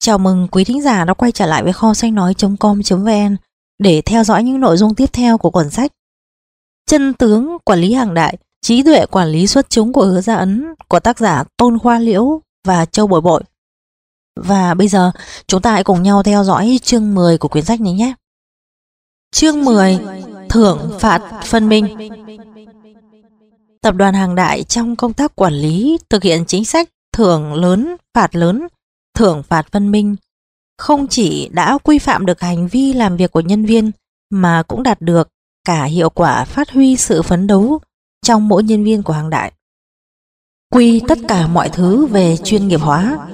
Chào mừng quý thính giả đã quay trở lại với kho sách nói.com.vn để theo dõi những nội dung tiếp theo của cuốn sách Chân tướng quản lý hàng đại, trí tuệ quản lý xuất chúng của Hứa Gia Ấn của tác giả Tôn Khoa Liễu và Châu Bội Bội. Và bây giờ chúng ta hãy cùng nhau theo dõi chương 10 của quyển sách này nhé. Chương 10: Thưởng phạt phân minh. Tập đoàn Hàng Đại trong công tác quản lý thực hiện chính sách thưởng lớn, thưởng phạt phân minh, không chỉ đã quy phạm được hành vi làm việc của nhân viên mà cũng đạt được cả hiệu quả phát huy sự phấn đấu trong mỗi nhân viên của Hàng Đại. Quy tất cả mọi thứ về chuyên nghiệp hóa.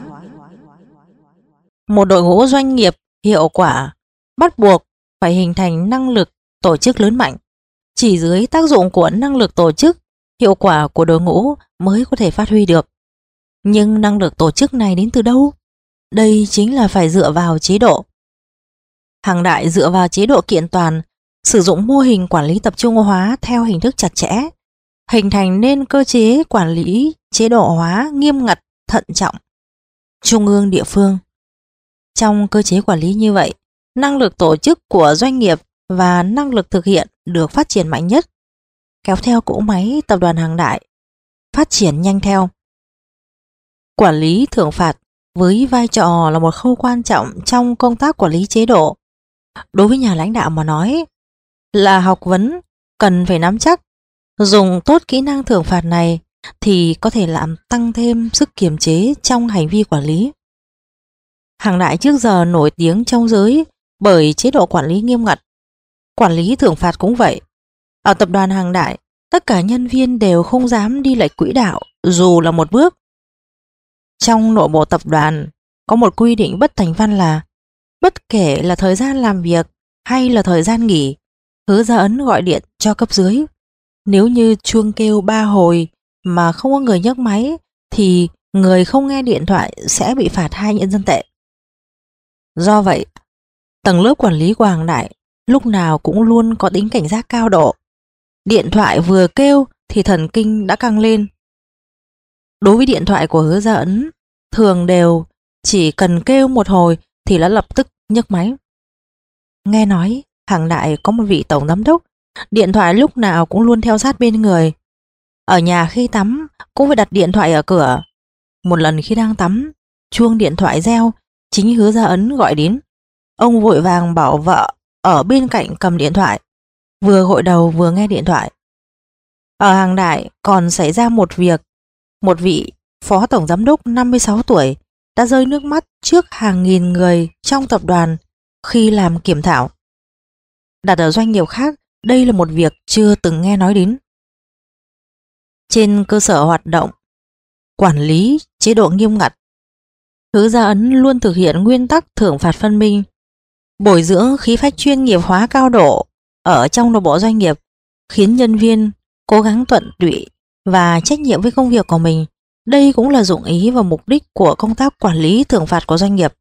Một đội ngũ doanh nghiệp hiệu quả bắt buộc phải hình thành năng lực tổ chức lớn mạnh. Chỉ dưới tác dụng của năng lực tổ chức, hiệu quả của đội ngũ mới có thể phát huy được. Nhưng năng lực tổ chức này đến từ đâu? Đây chính là phải dựa vào chế độ. Hàng Đại dựa vào chế độ kiện toàn, sử dụng mô hình quản lý tập trung hóa theo hình thức chặt chẽ, hình thành nên cơ chế quản lý chế độ hóa nghiêm ngặt, thận trọng, trung ương địa phương. Trong cơ chế quản lý như vậy, năng lực tổ chức của doanh nghiệp và năng lực thực hiện được phát triển mạnh nhất, kéo theo cỗ máy tập đoàn Hàng Đại phát triển nhanh theo. Quản lý thưởng phạt với vai trò là một khâu quan trọng trong công tác quản lý chế độ. Đối với nhà lãnh đạo mà nói, là học vấn cần phải nắm chắc, dùng tốt kỹ năng thưởng phạt này thì có thể làm tăng thêm sức kiềm chế trong hành vi quản lý. Hàng Đại trước giờ nổi tiếng trong giới bởi chế độ quản lý nghiêm ngặt. Quản lý thưởng phạt cũng vậy. Ở tập đoàn Hàng Đại, tất cả nhân viên đều không dám đi lệch quỹ đạo dù là một bước. Trong nội bộ tập đoàn có một quy định bất thành văn là bất kể là thời gian làm việc hay là thời gian nghỉ, Hứa Gia Ấn gọi điện cho cấp dưới. Nếu như chuông kêu 3 hồi mà không có người nhấc máy thì người không nghe điện thoại sẽ bị phạt 2 nhân dân tệ. Do vậy, tầng lớp quản lý của Hàng Đại lúc nào cũng luôn có tính cảnh giác cao độ. Điện thoại vừa kêu thì thần kinh đã căng lên. Đối với điện thoại của Hứa Gia Ấn, thường đều chỉ cần kêu một hồi thì đã lập tức nhấc máy. Nghe nói Hàng Đại có một vị tổng giám đốc, điện thoại lúc nào cũng luôn theo sát bên người. Ở nhà khi tắm cũng phải đặt điện thoại ở cửa. Một lần khi đang tắm, chuông điện thoại reo, chính Hứa Gia Ấn gọi đến. Ông vội vàng bảo vợ ở bên cạnh cầm điện thoại, vừa gội đầu vừa nghe điện thoại. Ở Hàng Đại còn xảy ra một việc. Một vị phó tổng giám đốc 56 tuổi đã rơi nước mắt trước hàng nghìn người trong tập đoàn khi làm kiểm thảo. Đặt ở doanh nghiệp khác, đây là một việc chưa từng nghe nói đến. Trên cơ sở hoạt động quản lý chế độ nghiêm ngặt, Hứa Gia Ấn luôn thực hiện nguyên tắc thưởng phạt phân minh, bồi dưỡng khí phách chuyên nghiệp hóa cao độ ở trong nội bộ doanh nghiệp, khiến nhân viên cố gắng tận tụy và trách nhiệm với công việc của mình. Đây cũng là dụng ý và mục đích của công tác quản lý thưởng phạt của doanh nghiệp.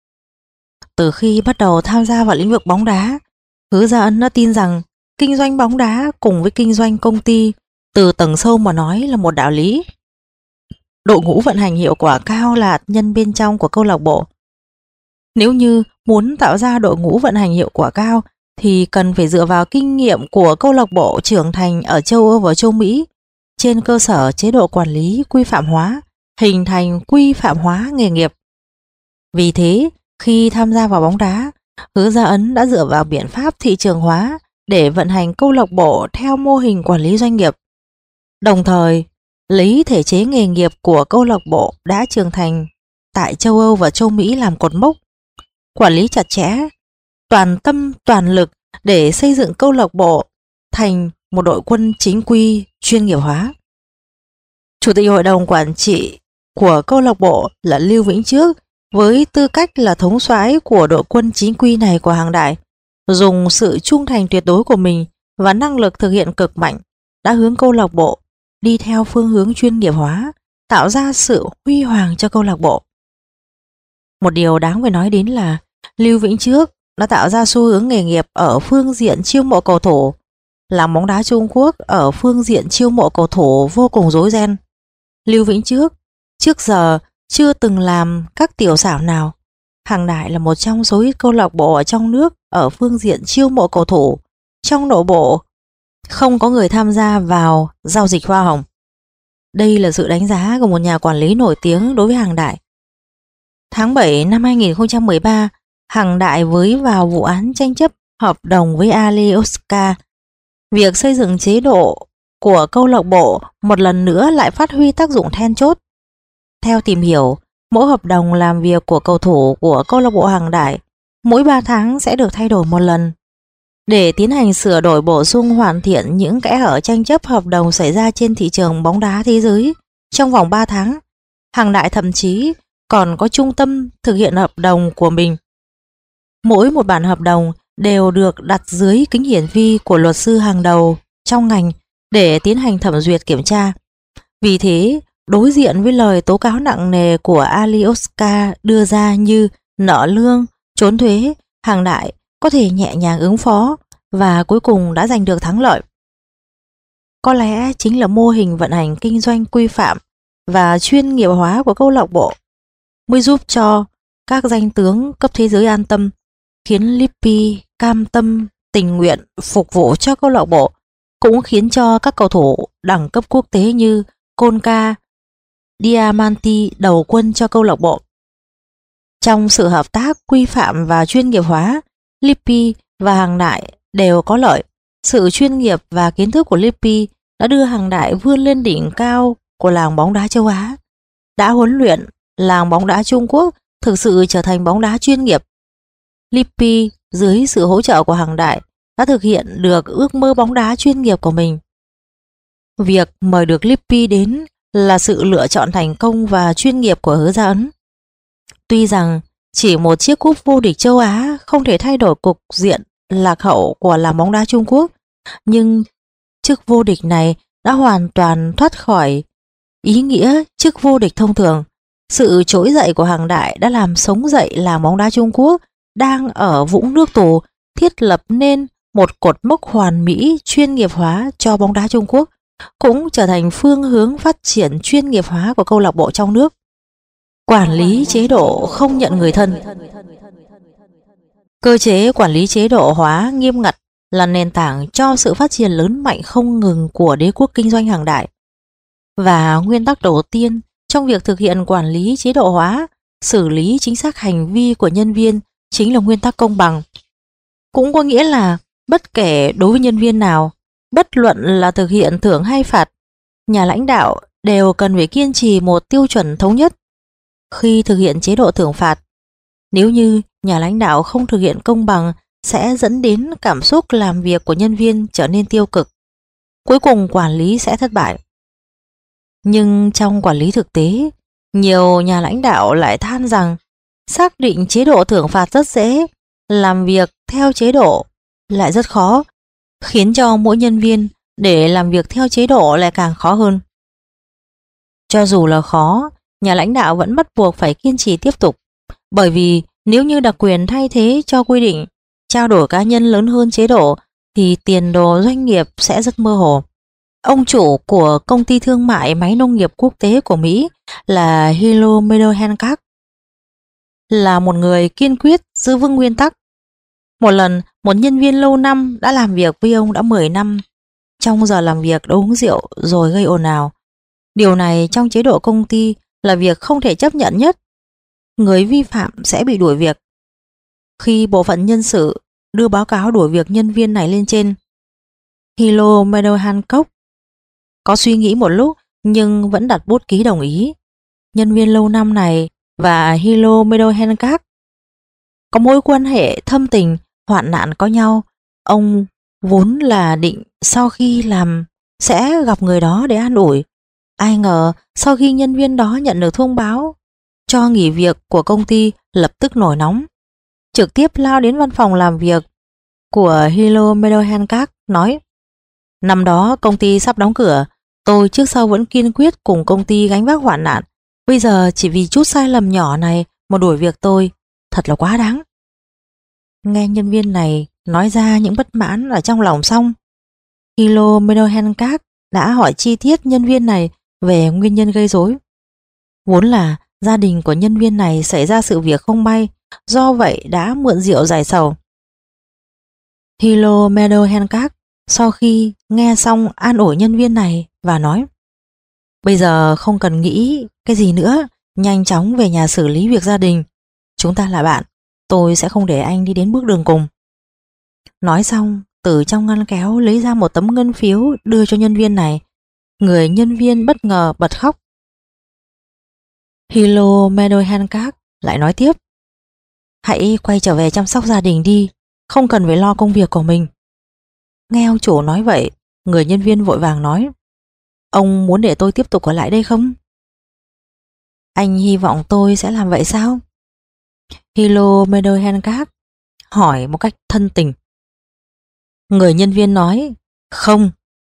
Từ khi bắt đầu tham gia vào lĩnh vực bóng đá, Hứa Gia Ấn đã tin rằng kinh doanh bóng đá cùng với kinh doanh công ty từ tầng sâu mà nói là một đạo lý. Đội ngũ vận hành hiệu quả cao là hạt nhân bên trong của câu lạc bộ. Nếu như muốn tạo ra đội ngũ vận hành hiệu quả cao thì cần phải dựa vào kinh nghiệm của câu lạc bộ trưởng thành ở châu Âu và châu Mỹ, trên cơ sở chế độ quản lý quy phạm hóa, hình thành quy phạm hóa nghề nghiệp. Vì thế, khi tham gia vào bóng đá, Hứa Gia Ấn đã dựa vào biện pháp thị trường hóa để vận hành câu lạc bộ theo mô hình quản lý doanh nghiệp. Đồng thời, lấy thể chế nghề nghiệp của câu lạc bộ đã trưởng thành tại châu Âu và châu Mỹ làm cột mốc, quản lý chặt chẽ, toàn tâm toàn lực để xây dựng câu lạc bộ thành một đội quân chính quy chuyên nghiệp hóa. Chủ tịch hội đồng quản trị của câu lạc bộ là Lưu Vĩnh Trước, với tư cách là thống soái của đội quân chính quy này của Hàng Đại, dùng sự trung thành tuyệt đối của mình và năng lực thực hiện cực mạnh, đã hướng câu lạc bộ đi theo phương hướng chuyên nghiệp hóa, tạo ra sự huy hoàng cho câu lạc bộ. Một điều đáng phải nói đến là Lưu Vĩnh Trước đã tạo ra xu hướng nghề nghiệp ở phương diện chiêu mộ cầu thủ. Làng bóng đá Trung Quốc ở phương diện chiêu mộ cầu thủ vô cùng rối ren. Lưu Vĩnh Trước giờ chưa từng làm các tiểu xảo nào, Hàng Đại là một trong số ít câu lạc bộ ở trong nước ở phương diện chiêu mộ cầu thủ. Trong nội bộ không có người tham gia vào giao dịch hoa hồng. Đây là sự đánh giá của một nhà quản lý nổi tiếng đối với Hàng Đại. Tháng 7 năm 2013, Hàng Đại vướng vào vụ án tranh chấp hợp đồng với Alioska. Việc xây dựng chế độ của câu lạc bộ một lần nữa lại phát huy tác dụng then chốt. Theo tìm hiểu, mỗi hợp đồng làm việc của cầu thủ của câu lạc bộ Hàng Đại mỗi 3 tháng sẽ được thay đổi một lần. Để tiến hành sửa đổi bổ sung hoàn thiện những kẽ hở tranh chấp hợp đồng xảy ra trên thị trường bóng đá thế giới trong vòng 3 tháng, Hàng Đại thậm chí còn có trung tâm thực hiện hợp đồng của mình. Mỗi một bản hợp đồng đều được đặt dưới kính hiển vi của luật sư hàng đầu trong ngành để tiến hành thẩm duyệt kiểm tra. Vì thế, đối diện với lời tố cáo nặng nề của Alioska đưa ra như nợ lương, trốn thuế, Hàng Đại có thể nhẹ nhàng ứng phó và cuối cùng đã giành được thắng lợi. Có lẽ chính là mô hình vận hành kinh doanh quy phạm và chuyên nghiệp hóa của câu lạc bộ mới giúp cho các danh tướng cấp thế giới an tâm, khiến Lippi cam tâm tình nguyện phục vụ cho câu lạc bộ, cũng khiến cho các cầu thủ đẳng cấp quốc tế như Conca, Diamanti đầu quân cho câu lạc bộ. Trong sự hợp tác quy phạm và chuyên nghiệp hóa, Lippi và Hàng Đại đều có lợi. Sự chuyên nghiệp và kiến thức của Lippi đã đưa Hàng Đại vươn lên đỉnh cao của làng bóng đá châu Á, đã huấn luyện làng bóng đá Trung Quốc thực sự trở thành bóng đá chuyên nghiệp. Lippi dưới sự hỗ trợ của Hàng Đại đã thực hiện được ước mơ bóng đá chuyên nghiệp của mình. Việc mời được Lippi đến là sự lựa chọn thành công và chuyên nghiệp của Hứa Gia Ấn. Tuy rằng chỉ một chiếc cúp vô địch châu Á không thể thay đổi cục diện lạc hậu của làng bóng đá Trung Quốc, nhưng chức vô địch này đã hoàn toàn thoát khỏi ý nghĩa chức vô địch thông thường. Sự trỗi dậy của Hàng Đại đã làm sống dậy làng bóng đá Trung Quốc đang ở vũng nước tù, thiết lập nên một cột mốc hoàn mỹ chuyên nghiệp hóa cho bóng đá Trung Quốc, cũng trở thành phương hướng phát triển chuyên nghiệp hóa của câu lạc bộ trong nước. Quản lý chế độ không nhận người thân. Cơ chế quản lý chế độ hóa nghiêm ngặt là nền tảng cho sự phát triển lớn mạnh không ngừng của đế quốc kinh doanh Hàng Đại. Và nguyên tắc đầu tiên trong việc thực hiện quản lý chế độ hóa, xử lý chính xác hành vi của nhân viên chính là nguyên tắc công bằng. Cũng có nghĩa là bất kể đối với nhân viên nào, bất luận là thực hiện thưởng hay phạt, nhà lãnh đạo đều cần phải kiên trì một tiêu chuẩn thống nhất. Khi thực hiện chế độ thưởng phạt, nếu như nhà lãnh đạo không thực hiện công bằng sẽ dẫn đến cảm xúc làm việc của nhân viên trở nên tiêu cực. Cuối cùng quản lý sẽ thất bại. Nhưng trong quản lý thực tế, nhiều nhà lãnh đạo lại than rằng xác định chế độ thưởng phạt rất dễ, làm việc theo chế độ lại rất khó, khiến cho mỗi nhân viên để làm việc theo chế độ lại càng khó hơn. Cho dù là khó, nhà lãnh đạo vẫn bắt buộc phải kiên trì tiếp tục, bởi vì nếu như đặc quyền thay thế cho quy định, trao đổi cá nhân lớn hơn chế độ thì tiền đồ doanh nghiệp sẽ rất mơ hồ. Ông chủ của công ty thương mại máy nông nghiệp quốc tế của Mỹ là Hilo Meadow Hancock là một người kiên quyết giữ vững nguyên tắc. Một lần, một nhân viên lâu năm đã làm việc với ông đã 10 năm, trong giờ làm việc đã uống rượu rồi gây ồn ào. Điều này trong chế độ công ty là việc không thể chấp nhận nhất. Người vi phạm sẽ bị đuổi việc. Khi bộ phận nhân sự đưa báo cáo đuổi việc nhân viên này lên trên, Hilo Meadow Hancock có suy nghĩ một lúc nhưng vẫn đặt bút ký đồng ý. Nhân viên lâu năm này và Hilo Meadow Hancock có mối quan hệ thâm tình, hoạn nạn có nhau. Ông vốn là định sau khi làm sẽ gặp người đó để an ủi. Ai ngờ sau khi nhân viên đó nhận được thông báo cho nghỉ việc của công ty, lập tức nổi nóng, trực tiếp lao đến văn phòng làm việc của Hilo Meadow Hancock nói: năm đó công ty sắp đóng cửa, tôi trước sau vẫn kiên quyết cùng công ty gánh vác hoạn nạn. Bây giờ chỉ vì chút sai lầm nhỏ này mà đuổi việc tôi, thật là quá đáng. Nghe nhân viên này nói ra những bất mãn ở trong lòng xong, Hilo Meadow Hancock đã hỏi chi tiết nhân viên này về nguyên nhân gây rối. Vốn là gia đình của nhân viên này xảy ra sự việc không may do vậy đã mượn rượu giải sầu. Hilo Meadow Hancock sau khi nghe xong an ủi nhân viên này và nói: bây giờ không cần nghĩ cái gì nữa, nhanh chóng về nhà xử lý việc gia đình. Chúng ta là bạn, tôi sẽ không để anh đi đến bước đường cùng. Nói xong, từ trong ngăn kéo lấy ra một tấm ngân phiếu đưa cho nhân viên này. Người nhân viên bất ngờ bật khóc. Hilo Meadow Hancock lại nói tiếp: hãy quay trở về chăm sóc gia đình đi, không cần phải lo công việc của mình. Nghe ông chủ nói vậy, người nhân viên vội vàng nói: ông muốn để tôi tiếp tục ở lại đây không? Anh hy vọng tôi sẽ làm vậy sao? Hilo Meadow Hancock hỏi một cách thân tình. Người nhân viên nói: không.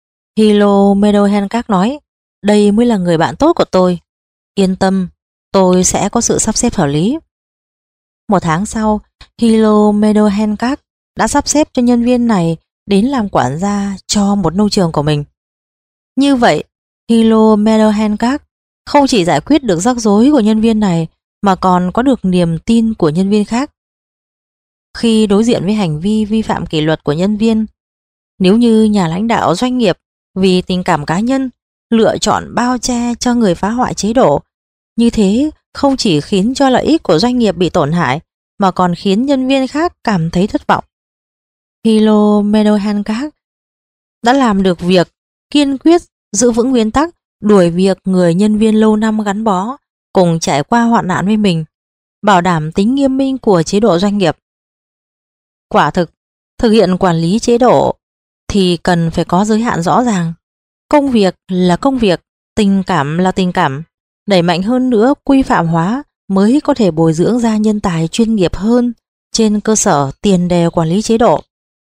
Hilo Meadow Hancock nói: đây mới là người bạn tốt của tôi. Yên tâm, tôi sẽ có sự sắp xếp hợp lý. Một tháng sau, Hilo Meadow Hancock đã sắp xếp cho nhân viên này đến làm quản gia cho một nông trường của mình. Như vậy, Hilo Meadow Hancock không chỉ giải quyết được rắc rối của nhân viên này mà còn có được niềm tin của nhân viên khác. Khi đối diện với hành vi vi phạm kỷ luật của nhân viên, nếu như nhà lãnh đạo doanh nghiệp vì tình cảm cá nhân lựa chọn bao che cho người phá hoại chế độ, như thế không chỉ khiến cho lợi ích của doanh nghiệp bị tổn hại mà còn khiến nhân viên khác cảm thấy thất vọng. Hilo Meadow Hancock đã làm được việc kiên quyết giữ vững nguyên tắc đuổi việc người nhân viên lâu năm gắn bó cùng trải qua hoạn nạn với mình, bảo đảm tính nghiêm minh của chế độ doanh nghiệp. Quả thực hiện quản lý chế độ thì cần phải có giới hạn rõ ràng. Công việc là công việc, tình cảm là tình cảm. Đẩy mạnh hơn nữa quy phạm hóa mới có thể bồi dưỡng ra nhân tài chuyên nghiệp hơn trên cơ sở tiền đề quản lý chế độ.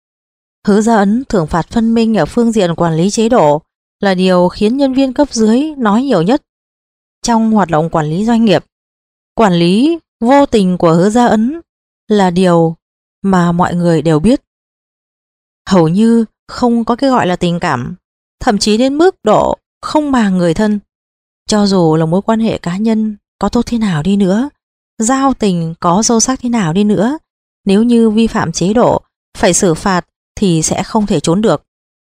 Hứa Gia Ấn thưởng phạt phân minh ở phương diện quản lý chế độ là điều khiến nhân viên cấp dưới nói nhiều nhất. Trong hoạt động quản lý doanh nghiệp, quản lý vô tình của Hứa Gia Ấn là điều mà mọi người đều biết. Hầu như không có cái gọi là tình cảm, thậm chí đến mức độ không màng người thân. Cho dù là mối quan hệ cá nhân có tốt thế nào đi nữa, giao tình có sâu sắc thế nào đi nữa, nếu như vi phạm chế độ phải xử phạt thì sẽ không thể trốn được.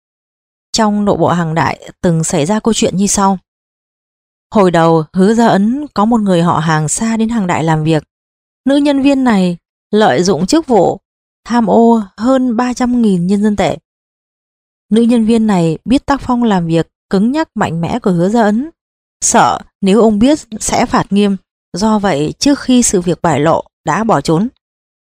Trong nội bộ Hằng Đại từng xảy ra câu chuyện như sau. Hồi đầu Hứa Gia Ấn có một người họ hàng xa đến Hằng Đại làm việc. Nữ nhân viên này lợi dụng chức vụ tham ô hơn 300.000 nhân dân tệ. Nữ nhân viên này biết tác phong làm việc cứng nhắc mạnh mẽ của Hứa Gia Ấn, sợ nếu ông biết sẽ phạt nghiêm, do vậy trước khi sự việc bại lộ đã bỏ trốn.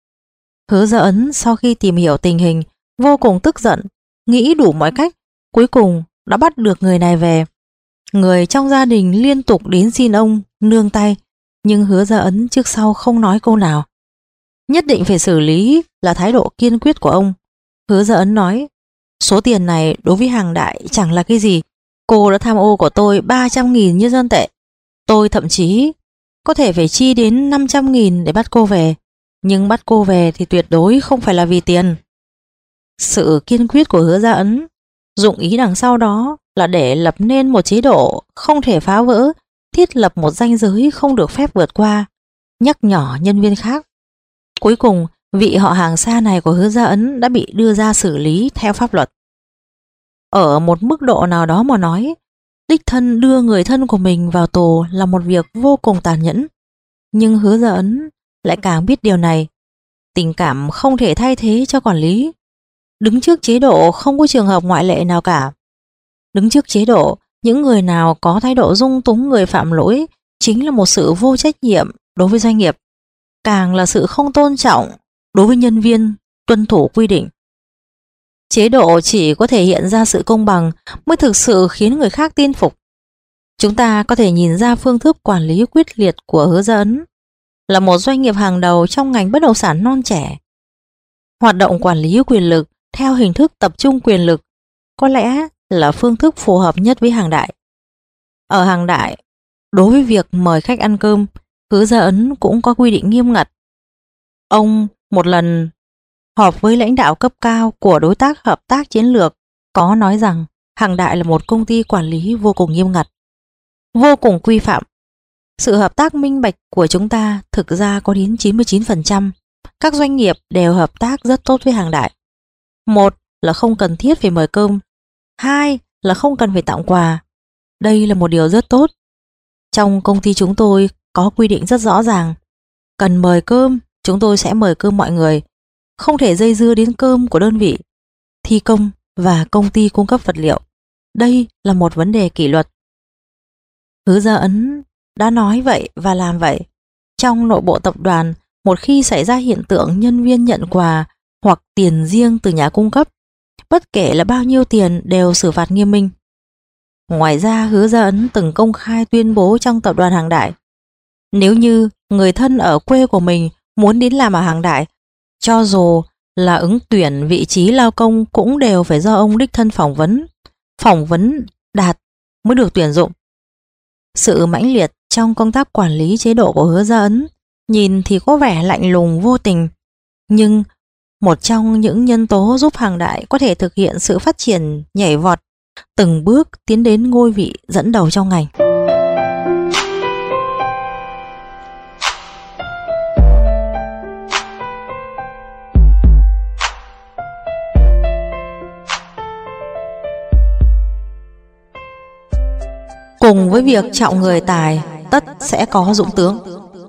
Hứa Gia Ấn sau khi tìm hiểu tình hình vô cùng tức giận, nghĩ đủ mọi cách, cuối cùng đã bắt được người này về. Người trong gia đình liên tục đến xin ông nương tay, nhưng Hứa Gia Ấn trước sau không nói câu nào. Nhất định phải xử lý là thái độ kiên quyết của ông. Hứa Gia Ấn nói: số tiền này đối với Hằng Đại chẳng là cái gì. Cô đã tham ô của tôi 300.000 nhân dân tệ. Tôi thậm chí có thể phải chi đến 500.000 để bắt cô về. Nhưng bắt cô về thì tuyệt đối không phải là vì tiền. Sự kiên quyết của Hứa Gia Ấn dụng ý đằng sau đó là để lập nên một chế độ không thể phá vỡ, thiết lập một ranh giới không được phép vượt qua, nhắc nhở nhân viên khác. Cuối cùng, vị họ hàng xa này của Hứa Gia Ấn đã bị đưa ra xử lý theo pháp luật. Ở một mức độ nào đó mà nói, đích thân đưa người thân của mình vào tù là một việc vô cùng tàn nhẫn. Nhưng Hứa Gia Ấn lại càng biết điều này. Tình cảm không thể thay thế cho quản lý. Đứng trước chế độ không có trường hợp ngoại lệ nào cả. Đứng trước chế độ, những người nào có thái độ dung túng người phạm lỗi chính là một sự vô trách nhiệm đối với doanh nghiệp, càng là sự không tôn trọng đối với nhân viên tuân thủ quy định. Chế độ chỉ có thể hiện ra sự công bằng mới thực sự khiến người khác tin phục. Chúng ta có thể nhìn ra phương thức quản lý quyết liệt của Hứa Gia Ấn là một doanh nghiệp hàng đầu trong ngành bất động sản non trẻ. Hoạt động quản lý quyền lực theo hình thức tập trung quyền lực có lẽ là phương thức phù hợp nhất với Hằng Đại. Ở Hằng Đại, đối với việc mời khách ăn cơm, Hứa Gia Ấn cũng có quy định nghiêm ngặt. Ông một lần họp với lãnh đạo cấp cao của đối tác hợp tác chiến lược có nói rằng Hằng Đại là một công ty quản lý vô cùng nghiêm ngặt, vô cùng quy phạm. Sự hợp tác minh bạch của chúng ta thực ra có đến 99%. Các doanh nghiệp đều hợp tác rất tốt với Hàng Đại. Một là không cần thiết phải mời cơm. Hai là không cần phải tặng quà. Đây là một điều rất tốt. Trong công ty chúng tôi có quy định rất rõ ràng. Cần mời cơm, chúng tôi sẽ mời cơm mọi người. Không thể dây dưa đến cơm của đơn vị thi công và công ty cung cấp vật liệu. Đây là một vấn đề kỷ luật. Hứa Gia Ấn đã nói vậy và làm vậy. Trong nội bộ tập đoàn, một khi xảy ra hiện tượng nhân viên nhận quà hoặc tiền riêng từ nhà cung cấp, bất kể là bao nhiêu tiền đều xử phạt nghiêm minh. Ngoài ra, Hứa Gia Ấn từng công khai tuyên bố trong tập đoàn Hàng Đại, nếu như người thân ở quê của mình muốn đến làm ở Hàng Đại, cho dù là ứng tuyển vị trí lao công cũng đều phải do ông đích thân phỏng vấn đạt mới được tuyển dụng. Sự mãnh liệt trong công tác quản lý chế độ của Hứa Gia Ấn nhìn thì có vẻ lạnh lùng vô tình, nhưng một trong những nhân tố giúp Hàng Đại có thể thực hiện sự phát triển nhảy vọt, từng bước tiến đến ngôi vị dẫn đầu trong ngành. Cùng với việc trọng người tài, tất sẽ có dũng tướng.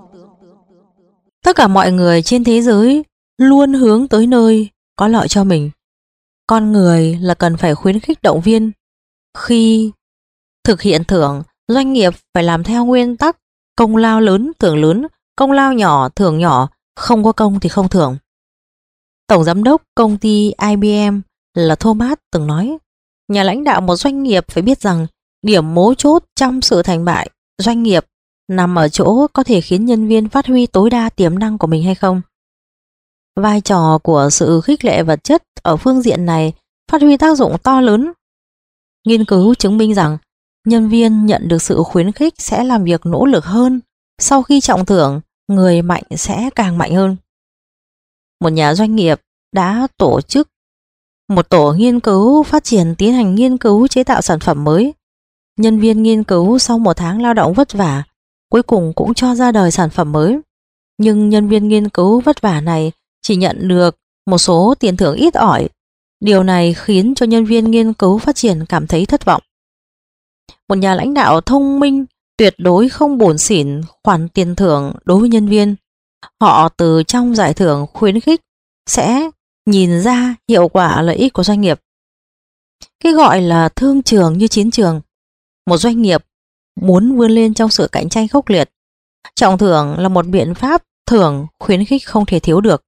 Tất cả mọi người trên thế giới luôn hướng tới nơi có lợi cho mình. Con người là cần phải khuyến khích động viên. Khi thực hiện thưởng, doanh nghiệp phải làm theo nguyên tắc công lao lớn thưởng lớn, công lao nhỏ thưởng nhỏ, không có công thì không thưởng. Tổng giám đốc công ty IBM là Thomas từng nói, nhà lãnh đạo một doanh nghiệp phải biết rằng điểm mấu chốt trong sự thành bại doanh nghiệp nằm ở chỗ có thể khiến nhân viên phát huy tối đa tiềm năng của mình hay không. Vai trò của sự khích lệ vật chất ở phương diện này phát huy tác dụng to lớn. Nghiên cứu chứng minh rằng nhân viên nhận được sự khuyến khích sẽ làm việc nỗ lực hơn. Sau khi trọng thưởng, người mạnh sẽ càng mạnh hơn. Một nhà doanh nghiệp đã tổ chức một tổ nghiên cứu phát triển tiến hành nghiên cứu chế tạo sản phẩm mới. Nhân viên nghiên cứu sau 1 tháng lao động vất vả, cuối cùng cũng cho ra đời sản phẩm mới. Nhưng nhân viên nghiên cứu vất vả này chỉ nhận được một số tiền thưởng ít ỏi. Điều này khiến cho nhân viên nghiên cứu phát triển cảm thấy thất vọng. Một nhà lãnh đạo thông minh tuyệt đối không bủn xỉn khoản tiền thưởng đối với nhân viên. Họ từ trong giải thưởng khuyến khích sẽ nhìn ra hiệu quả lợi ích của doanh nghiệp. Cái gọi là thương trường như chiến trường. Một doanh nghiệp muốn vươn lên trong sự cạnh tranh khốc liệt, trọng thưởng là một biện pháp thưởng khuyến khích không thể thiếu được.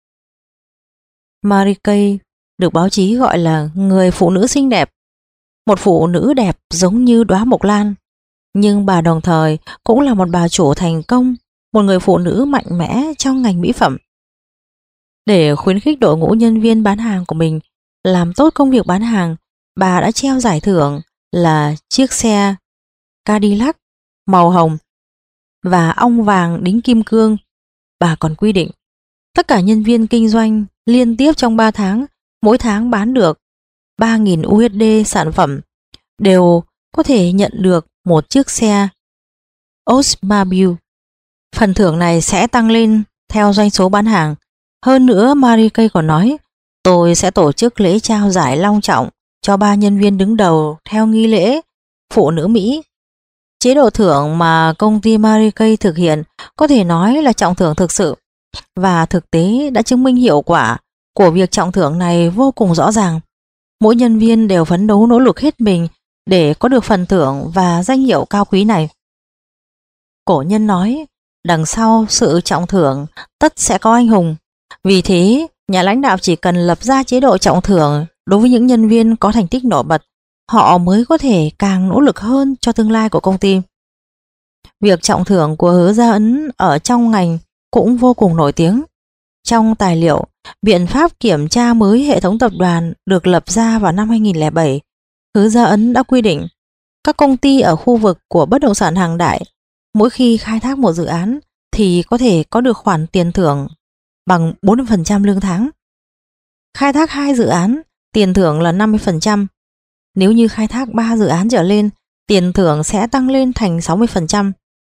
Mary Kay được báo chí gọi là người phụ nữ xinh đẹp. Một phụ nữ đẹp giống như đóa mộc lan, nhưng bà đồng thời cũng là một bà chủ thành công, một người phụ nữ mạnh mẽ trong ngành mỹ phẩm. Để khuyến khích đội ngũ nhân viên bán hàng của mình làm tốt công việc bán hàng, bà đã treo giải thưởng là chiếc xe Cadillac màu hồng và ong vàng đính kim cương. Bà còn quy định tất cả nhân viên kinh doanh liên tiếp trong 3 tháng, mỗi tháng bán được 3.000 USD sản phẩm đều có thể nhận được một chiếc xe Oldsmobile. Phần thưởng này sẽ tăng lên theo doanh số bán hàng. Hơn nữa, Mary Kay còn nói, tôi sẽ tổ chức lễ trao giải long trọng cho 3 nhân viên đứng đầu theo nghi lễ phụ nữ Mỹ. Chế độ thưởng mà công ty Mary Kay thực hiện có thể nói là trọng thưởng thực sự, và thực tế đã chứng minh hiệu quả của việc trọng thưởng này vô cùng rõ ràng. Mỗi nhân viên đều phấn đấu nỗ lực hết mình để có được phần thưởng và danh hiệu cao quý này. Cổ nhân nói, đằng sau sự trọng thưởng tất sẽ có anh hùng. Vì thế, nhà lãnh đạo chỉ cần lập ra chế độ trọng thưởng đối với những nhân viên có thành tích nổi bật, họ mới có thể càng nỗ lực hơn cho tương lai của công ty. Việc trọng thưởng của Hứa Gia Ấn ở trong ngành cũng vô cùng nổi tiếng. Trong tài liệu, biện pháp kiểm tra mới hệ thống tập đoàn được lập ra vào năm 2007, Hứa Gia Ấn đã quy định các công ty ở khu vực của bất động sản Hàng Đại mỗi khi khai thác một dự án thì có thể có được khoản tiền thưởng bằng 40% lương tháng. Khai thác 2 dự án, tiền thưởng là 50%. Nếu như khai thác 3 dự án trở lên, tiền thưởng sẽ tăng lên thành 60%.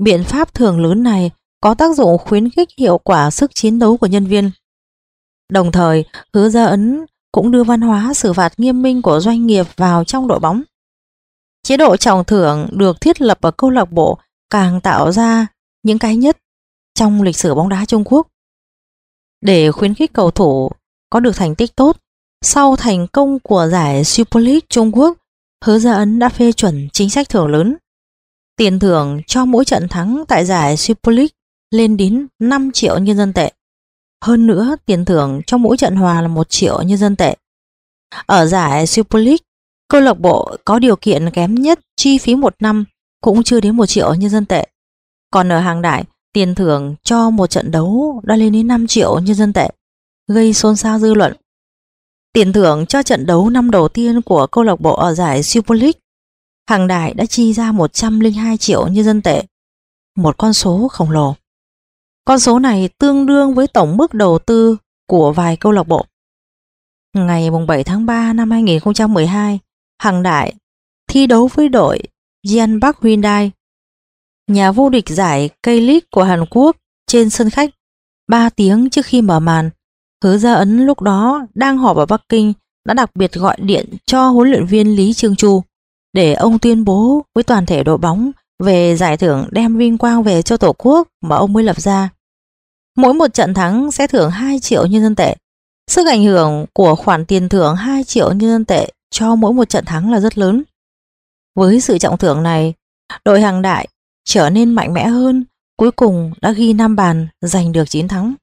Biện pháp thưởng lớn này có tác dụng khuyến khích hiệu quả sức chiến đấu của nhân viên. Đồng thời, Hứa Gia Ấn cũng đưa văn hóa xử phạt nghiêm minh của doanh nghiệp vào trong đội bóng. Chế độ trọng thưởng được thiết lập ở câu lạc bộ càng tạo ra những cái nhất trong lịch sử bóng đá Trung Quốc. Để khuyến khích cầu thủ có được thành tích tốt, sau thành công của giải Super League Trung Quốc, Hứa Gia Ấn đã phê chuẩn chính sách thưởng lớn. Tiền thưởng cho mỗi trận thắng tại giải Super League lên đến 5 triệu nhân dân tệ. Hơn nữa, tiền thưởng cho mỗi trận hòa là 1 triệu nhân dân tệ. Ở giải Super League, câu lạc bộ có điều kiện kém nhất chi phí một năm cũng chưa đến 1 triệu nhân dân tệ. Còn ở hàng đại, tiền thưởng cho một trận đấu đã lên đến 5 triệu nhân dân tệ, gây xôn xao dư luận. Tiền thưởng cho trận đấu năm đầu tiên của câu lạc bộ ở giải Super League, hàng đại đã chi ra 102 triệu nhân dân tệ, một con số khổng lồ. Con số này tương đương với tổng mức đầu tư của vài câu lạc bộ. Ngày 7 tháng 3 năm 2012, hàng đại thi đấu với đội Jeonbuk Hyundai, nhà vô địch giải K-League của Hàn Quốc, trên sân khách. 3 tiếng trước khi mở màn, Hứa Gia Ấn lúc đó đang họp ở Bắc Kinh đã đặc biệt gọi điện cho huấn luyện viên Lý Trương Chu để ông tuyên bố với toàn thể đội bóng về giải thưởng đem vinh quang về cho Tổ quốc mà ông mới lập ra. Mỗi một trận thắng sẽ thưởng 2 triệu nhân dân tệ. Sức ảnh hưởng của khoản tiền thưởng 2 triệu nhân dân tệ cho mỗi một trận thắng là rất lớn. Với sự trọng thưởng này, đội hàng đại trở nên mạnh mẽ hơn, cuối cùng đã ghi 5 bàn, giành được 9 thắng.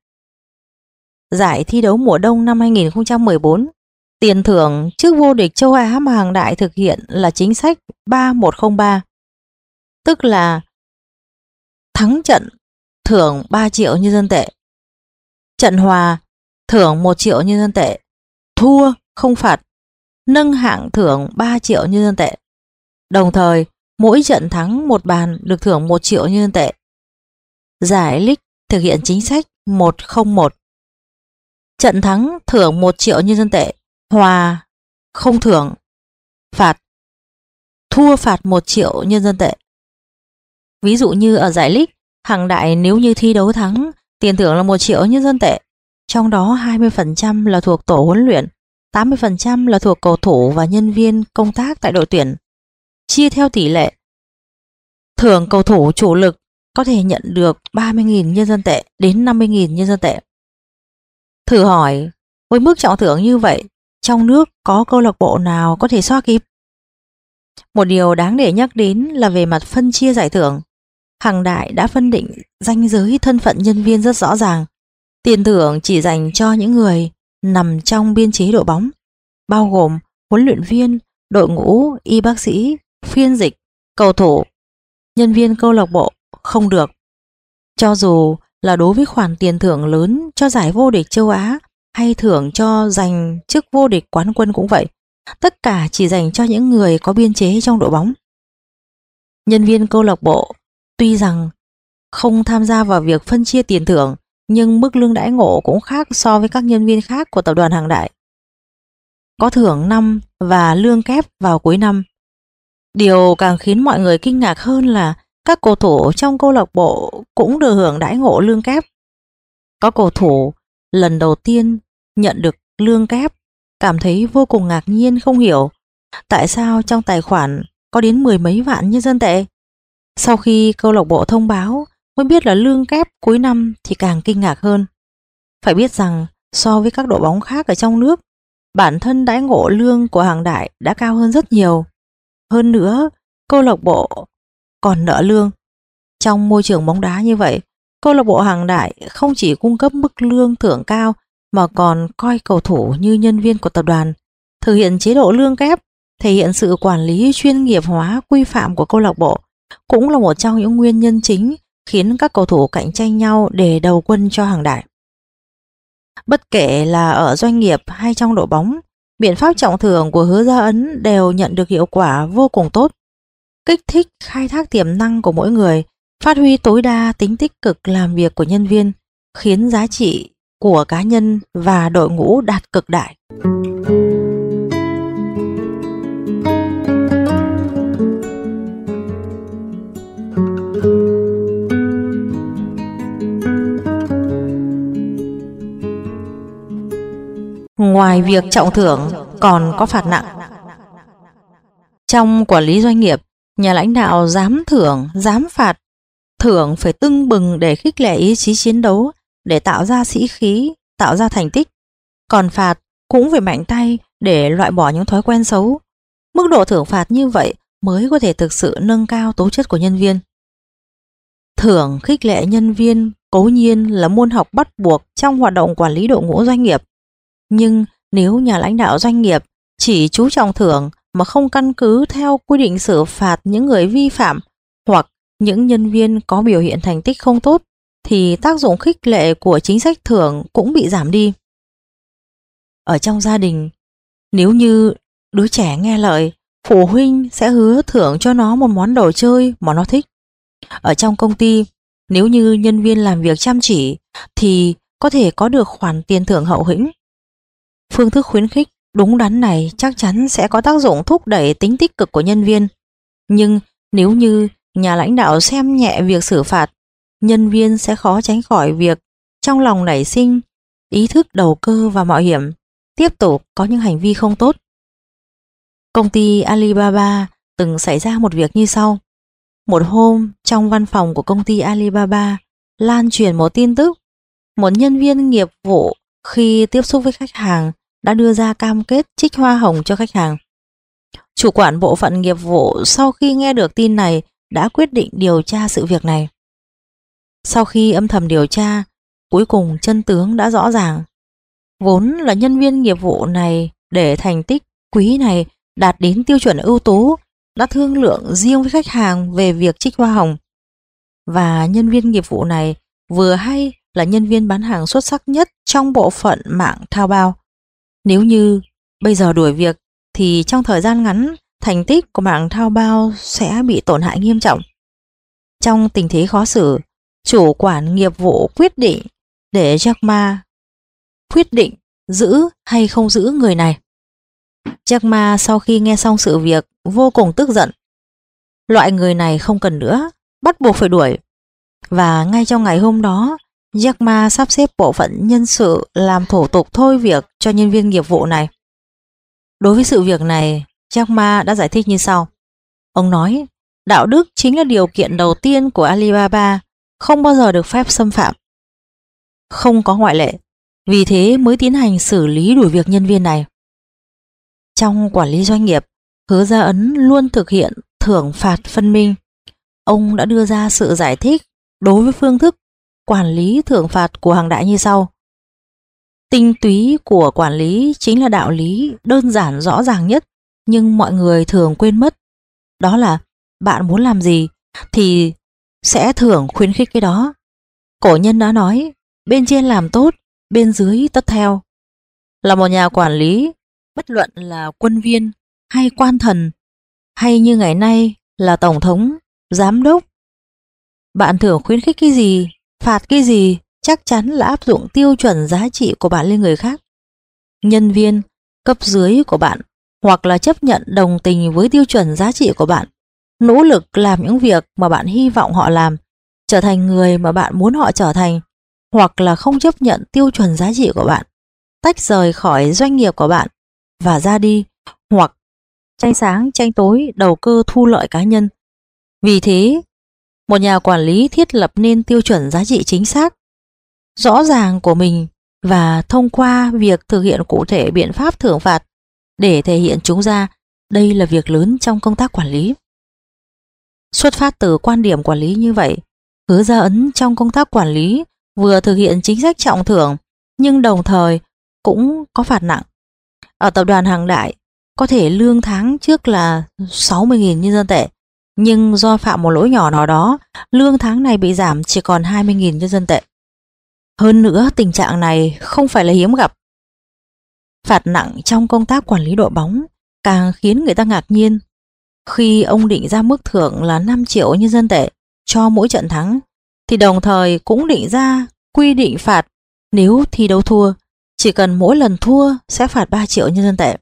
Giải thi đấu mùa đông năm 2014, tiền thưởng trước vô địch châu Á mà hàng đại thực hiện là chính sách 3-1-0-3, tức là thắng trận thưởng 3 triệu nhân dân tệ, trận hòa thưởng 1 triệu nhân dân tệ, thua không phạt, nâng hạng thưởng 3 triệu nhân dân tệ. Đồng thời, mỗi trận thắng một bàn được thưởng 1 triệu nhân dân tệ. Giải League thực hiện chính sách 1-0-1. Trận thắng thưởng 1 triệu nhân dân tệ, hòa không thưởng, phạt thua phạt 1 triệu nhân dân tệ. Ví dụ như ở giải League, hàng đại nếu như thi đấu thắng, tiền thưởng là 1 triệu nhân dân tệ, trong đó 20% là thuộc tổ huấn luyện, 80% là thuộc cầu thủ và nhân viên công tác tại đội tuyển. Chia theo tỷ lệ, thưởng cầu thủ chủ lực có thể nhận được 30.000 nhân dân tệ đến 50.000 nhân dân tệ. Thử hỏi, với mức trọng thưởng như vậy, trong nước có câu lạc bộ nào có thể so kịp? Một điều đáng để nhắc đến là về mặt phân chia giải thưởng. Hàng đại đã phân định ranh giới thân phận nhân viên rất rõ ràng. Tiền thưởng chỉ dành cho những người nằm trong biên chế đội bóng, bao gồm huấn luyện viên, đội ngũ, y bác sĩ, phiên dịch, cầu thủ. Nhân viên câu lạc bộ không được. Cho dù là đối với khoản tiền thưởng lớn cho giải vô địch châu Á hay thưởng cho giành chức vô địch quán quân cũng vậy, tất cả chỉ dành cho những người có biên chế trong đội bóng. Nhân viên câu lạc bộ tuy rằng không tham gia vào việc phân chia tiền thưởng, nhưng mức lương đãi ngộ cũng khác so với các nhân viên khác của tập đoàn hàng đại. Có thưởng năm và lương kép vào cuối năm. Điều càng khiến mọi người kinh ngạc hơn là các cầu thủ trong câu lạc bộ cũng được hưởng đãi ngộ lương kép. Có cầu thủ lần đầu tiên nhận được lương kép cảm thấy vô cùng ngạc nhiên, không hiểu tại sao trong tài khoản có đến 10 mấy vạn nhân dân tệ. Sau khi câu lạc bộ thông báo mới biết là lương kép cuối năm thì càng kinh ngạc hơn. Phải biết rằng so với các đội bóng khác ở trong nước, bản thân đãi ngộ lương của hàng đại đã cao hơn rất nhiều. Hơn nữa, câu lạc bộ còn nợ lương. Trong môi trường bóng đá như vậy, câu lạc bộ hàng đại không chỉ cung cấp mức lương thưởng cao mà còn coi cầu thủ như nhân viên của tập đoàn, thực hiện chế độ lương kép, thể hiện sự quản lý chuyên nghiệp hóa quy phạm của câu lạc bộ, cũng là một trong những nguyên nhân chính khiến các cầu thủ cạnh tranh nhau để đầu quân cho hàng đại. Bất kể là ở doanh nghiệp hay trong đội bóng, biện pháp trọng thưởng của Hứa Gia Ấn đều nhận được hiệu quả vô cùng tốt, kích thích khai thác tiềm năng của mỗi người, phát huy tối đa tính tích cực làm việc của nhân viên, khiến giá trị của cá nhân và đội ngũ đạt cực đại. Ngoài việc trọng thưởng còn có phạt nặng. Trong quản lý doanh nghiệp, nhà lãnh đạo dám thưởng, dám phạt. Thưởng phải tưng bừng để khích lệ ý chí chiến đấu, để tạo ra sĩ khí, tạo ra thành tích. Còn phạt cũng phải mạnh tay để loại bỏ những thói quen xấu. Mức độ thưởng phạt như vậy mới có thể thực sự nâng cao tố chất của nhân viên. Thưởng khích lệ nhân viên cố nhiên là môn học bắt buộc trong hoạt động quản lý đội ngũ doanh nghiệp. Nhưng nếu nhà lãnh đạo doanh nghiệp chỉ chú trọng thưởng mà không căn cứ theo quy định xử phạt những người vi phạm hoặc những nhân viên có biểu hiện thành tích không tốt, thì tác dụng khích lệ của chính sách thưởng cũng bị giảm đi. Ở trong gia đình, nếu như đứa trẻ nghe lời, phụ huynh sẽ hứa thưởng cho nó một món đồ chơi mà nó thích. Ở trong công ty, nếu như nhân viên làm việc chăm chỉ thì có thể có được khoản tiền thưởng hậu hĩnh. Phương thức khuyến khích đúng đắn này chắc chắn sẽ có tác dụng thúc đẩy tính tích cực của nhân viên. Nhưng nếu như nhà lãnh đạo xem nhẹ việc xử phạt, nhân viên sẽ khó tránh khỏi việc trong lòng nảy sinh ý thức đầu cơ và mạo hiểm, tiếp tục có những hành vi không tốt. Công ty Alibaba từng xảy ra một việc như sau. Một hôm, trong văn phòng của công ty Alibaba lan truyền một tin tức. Một nhân viên nghiệp vụ khi tiếp xúc với khách hàng đã đưa ra cam kết trích hoa hồng cho khách hàng. Chủ quản bộ phận nghiệp vụ sau khi nghe được tin này đã quyết định điều tra sự việc này. Sau khi âm thầm điều tra, cuối cùng chân tướng đã rõ ràng. Vốn là nhân viên nghiệp vụ này để thành tích quý này đạt đến tiêu chuẩn ưu tú, đã thương lượng riêng với khách hàng về việc trích hoa hồng. Và nhân viên nghiệp vụ này vừa hay là nhân viên bán hàng xuất sắc nhất trong bộ phận mạng Taobao. Nếu như bây giờ đuổi việc thì trong thời gian ngắn thành tích của mạng Taobao sẽ bị tổn hại nghiêm trọng. Trong tình thế khó xử, chủ quản nghiệp vụ quyết định để Jack Ma quyết định giữ hay không giữ người này. Jack Ma sau khi nghe xong sự việc vô cùng tức giận. Loại người này không cần nữa, bắt buộc phải đuổi. Và ngay trong ngày hôm đó, Jack Ma sắp xếp bộ phận nhân sự làm thủ tục thôi việc cho nhân viên nghiệp vụ này. Đối với sự việc này, Jack Ma đã giải thích như sau. Ông nói, đạo đức chính là điều kiện đầu tiên của Alibaba, không bao giờ được phép xâm phạm. Không có ngoại lệ, vì thế mới tiến hành xử lý đuổi việc nhân viên này. Trong quản lý doanh nghiệp, Hứa Gia Ấn luôn thực hiện thưởng phạt phân minh. Ông đã đưa ra sự giải thích đối với phương thức quản lý thưởng phạt của Hàng Đại như sau. Tinh túy của quản lý chính là đạo lý đơn giản rõ ràng nhất, nhưng mọi người thường quên mất. Đó là bạn muốn làm gì thì sẽ thưởng khuyến khích cái đó. Cổ nhân đã nói, bên trên làm tốt, bên dưới tất theo. Là một nhà quản lý, bất luận là quân viên hay quan thần, hay như ngày nay là tổng thống, giám đốc, bạn thưởng khuyến khích cái gì, phạt cái gì, chắc chắn là áp dụng tiêu chuẩn giá trị của bạn lên người khác. Nhân viên, cấp dưới của bạn hoặc là chấp nhận đồng tình với tiêu chuẩn giá trị của bạn, nỗ lực làm những việc mà bạn hy vọng họ làm, trở thành người mà bạn muốn họ trở thành, hoặc là không chấp nhận tiêu chuẩn giá trị của bạn, tách rời khỏi doanh nghiệp của bạn và ra đi, hoặc tranh sáng tranh tối đầu cơ thu lợi cá nhân. Vì thế, một nhà quản lý thiết lập nên tiêu chuẩn giá trị chính xác, rõ ràng của mình và thông qua việc thực hiện cụ thể biện pháp thưởng phạt để thể hiện chúng ra. Đây là việc lớn trong công tác quản lý. Xuất phát từ quan điểm quản lý như vậy, Hứa Gia Ấn trong công tác quản lý vừa thực hiện chính sách trọng thưởng nhưng đồng thời cũng có phạt nặng. Ở tập đoàn Hàng Đại, có thể lương tháng trước là 60.000 nhân dân tệ, nhưng do phạm một lỗi nhỏ nào đó, lương tháng này bị giảm chỉ còn 20.000 nhân dân tệ. Hơn nữa, tình trạng này không phải là hiếm gặp. Phạt nặng trong công tác quản lý đội bóng càng khiến người ta ngạc nhiên. Khi ông định ra mức thưởng là 5 triệu nhân dân tệ cho mỗi trận thắng, thì đồng thời cũng định ra quy định phạt nếu thi đấu thua, chỉ cần mỗi lần thua sẽ phạt 3 triệu nhân dân tệ.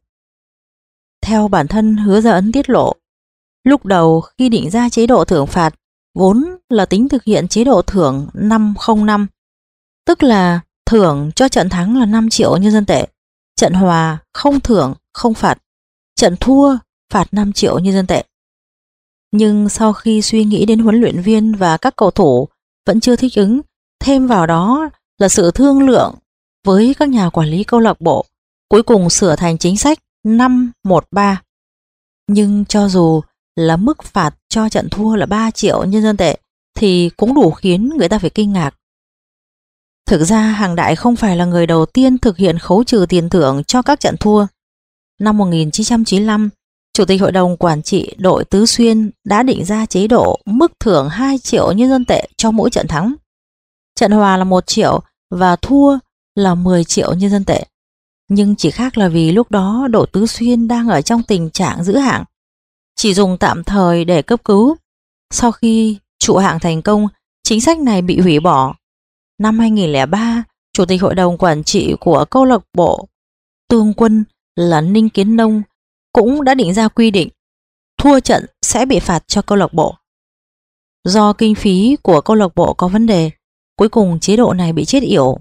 Theo bản thân Hứa Gia Ấn tiết lộ, lúc đầu khi định ra chế độ thưởng phạt vốn là tính thực hiện chế độ thưởng 505, tức là thưởng cho trận thắng là 5 triệu nhân dân tệ, Trận hòa không thưởng không phạt, trận thua phạt 5 triệu nhân dân tệ. Nhưng sau khi suy nghĩ đến huấn luyện viên và các cầu thủ vẫn chưa thích ứng, thêm vào đó là sự thương lượng với các nhà quản lý câu lạc bộ, cuối cùng sửa thành chính sách 5-1-3. Nhưng cho dù là mức phạt cho trận thua là 3 triệu nhân dân tệ thì cũng đủ khiến người ta phải kinh ngạc. Thực ra Hàng Đại không phải là người đầu tiên thực hiện khấu trừ tiền thưởng cho các trận thua. Năm 1995, Chủ tịch Hội đồng Quản trị đội Tứ Xuyên đã định ra chế độ mức thưởng 2 triệu nhân dân tệ cho mỗi trận thắng. Trận hòa là 1 triệu và thua là 10 triệu nhân dân tệ. Nhưng chỉ khác là vì lúc đó đội Tứ Xuyên đang ở trong tình trạng giữ hạng, chỉ dùng tạm thời để cấp cứu. Sau khi trụ hạng thành công, chính sách này bị hủy bỏ. Năm 2003, Chủ tịch Hội đồng Quản trị của câu lạc bộ Tương Quân là Ninh Kiến Nông cũng đã định ra quy định thua trận sẽ bị phạt cho câu lạc bộ. Do kinh phí của câu lạc bộ có vấn đề, cuối cùng chế độ này bị chết yểu.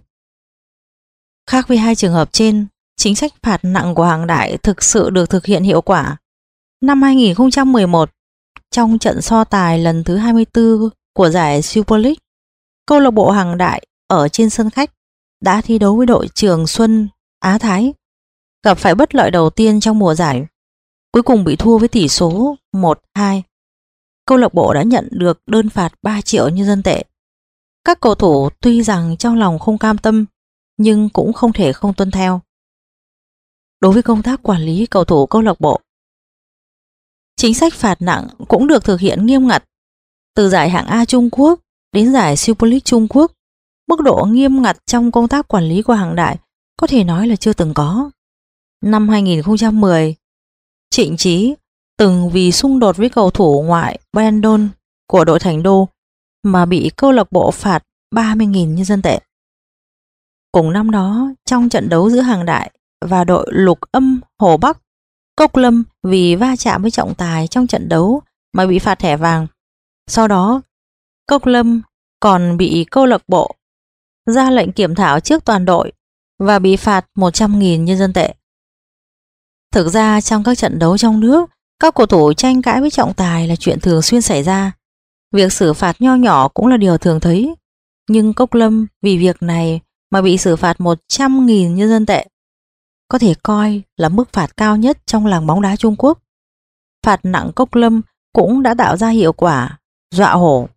Khác với hai trường hợp trên, chính sách phạt nặng của Hàng Đại thực sự được thực hiện hiệu quả. Năm 2011, trong trận so tài lần thứ 24 của giải Super League, câu lạc bộ Hàng Đại ở trên sân khách đã thi đấu với đội Trường Xuân Á Thái, gặp phải bất lợi đầu tiên trong mùa giải, cuối cùng bị thua với tỷ số 1-2. Câu lạc bộ đã nhận được đơn phạt 3 triệu nhân dân tệ. Các cầu thủ tuy rằng trong lòng không cam tâm, nhưng cũng không thể không tuân theo. Đối với công tác quản lý cầu thủ câu lạc bộ, chính sách phạt nặng cũng được thực hiện nghiêm ngặt. Từ giải hạng A Trung Quốc đến giải Super League Trung Quốc, mức độ nghiêm ngặt trong công tác quản lý của Hàng Đại có thể nói là chưa từng có. Năm 2010, Trịnh Chí từng vì xung đột với cầu thủ ngoại Brandon của đội Thành Đô mà bị câu lạc bộ phạt 30.000 nhân dân tệ. Cùng năm đó, trong trận đấu giữa Hàng Đại và đội Lục Âm Hồ Bắc, Cốc Lâm vì va chạm với trọng tài trong trận đấu mà bị phạt thẻ vàng. Sau đó, Cốc Lâm còn bị câu lạc bộ ra lệnh kiểm thảo trước toàn đội và bị phạt 100.000 nhân dân tệ. Thực ra trong các trận đấu trong nước, các cầu thủ tranh cãi với trọng tài là chuyện thường xuyên xảy ra. Việc xử phạt nho nhỏ cũng là điều thường thấy. Nhưng Cốc Lâm vì việc này mà bị xử phạt 100.000 nhân dân tệ, có thể coi là mức phạt cao nhất trong làng bóng đá Trung Quốc. Phạt nặng Cốc Lâm cũng đã tạo ra hiệu quả dọa hổ.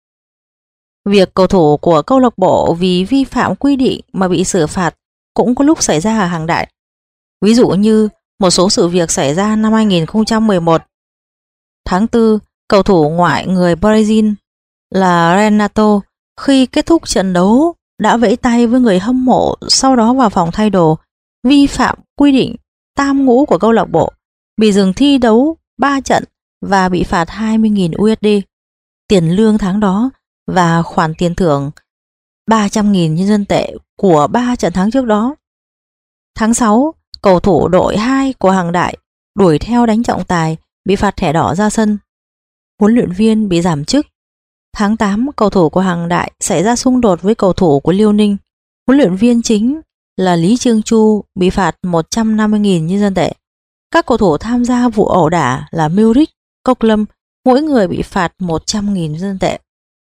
Việc cầu thủ của câu lạc bộ vì vi phạm quy định mà bị xử phạt cũng có lúc xảy ra ở Hàng Đại. Ví dụ như một số sự việc xảy ra năm 2011. Tháng 4, cầu thủ ngoại người Brazil là Renato khi kết thúc trận đấu đã vẫy tay với người hâm mộ, sau đó vào phòng thay đồ, vi phạm quy định tam ngũ của câu lạc bộ, bị dừng thi đấu 3 trận và bị phạt 20.000 USD, tiền lương tháng đó và khoản tiền thưởng 300.000 nhân dân tệ của 3 trận thắng trước đó. Tháng 6, cầu thủ đội 2 của Hàng Đại đuổi theo đánh trọng tài, bị phạt thẻ đỏ ra sân. Huấn luyện viên bị giảm chức. Tháng 8, cầu thủ của Hàng Đại xảy ra xung đột với cầu thủ của Liêu Ninh. Huấn luyện viên chính là Lý Trương Chu bị phạt 150.000 nhân dân tệ. Các cầu thủ tham gia vụ ẩu đả là Miuric, Cốc Lâm, mỗi người bị phạt 100.000 nhân dân tệ.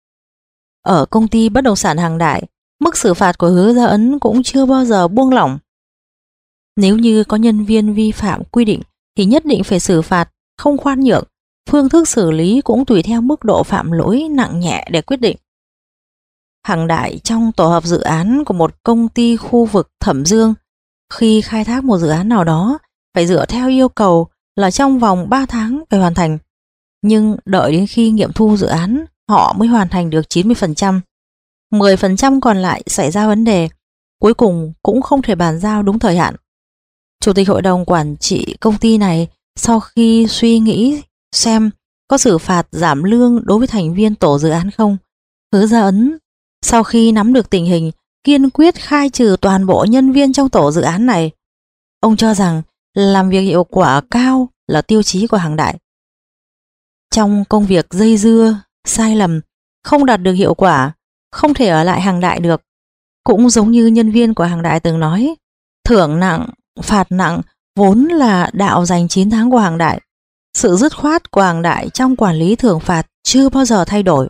Ở công ty bất động sản Hàng Đại, mức xử phạt của Hứa Gia Ấn cũng chưa bao giờ buông lỏng. Nếu như có nhân viên vi phạm quy định thì nhất định phải xử phạt, không khoan nhượng. Phương thức xử lý cũng tùy theo mức độ phạm lỗi nặng nhẹ để quyết định. Hàng Đại trong tổ hợp dự án của một công ty khu vực Thẩm Dương, khi khai thác một dự án nào đó phải dựa theo yêu cầu là trong vòng 3 tháng phải hoàn thành. Nhưng đợi đến khi nghiệm thu dự án, họ mới hoàn thành được 90%. 10% còn lại xảy ra vấn đề, cuối cùng cũng không thể bàn giao đúng thời hạn. Chủ tịch hội đồng quản trị công ty này sau khi suy nghĩ xem có xử phạt giảm lương đối với thành viên tổ dự án không, Hứa Gia Ấn sau khi nắm được tình hình kiên quyết khai trừ toàn bộ nhân viên trong tổ dự án này. Ông cho rằng làm việc hiệu quả cao là tiêu chí của Hàng Đại. Trong công việc dây dưa, sai lầm, không đạt được hiệu quả, không thể ở lại Hàng Đại được. Cũng giống như nhân viên của Hàng Đại từng nói, thưởng nặng Phạt nặng vốn là đạo giành chiến thắng của Hàng Đại. Sự dứt khoát của Hàng Đại trong quản lý thưởng phạt chưa bao giờ thay đổi.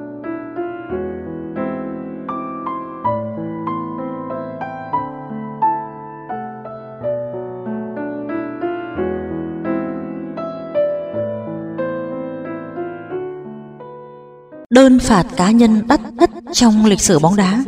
Đơn phạt cá nhân đắt nhất trong lịch sử bóng đá.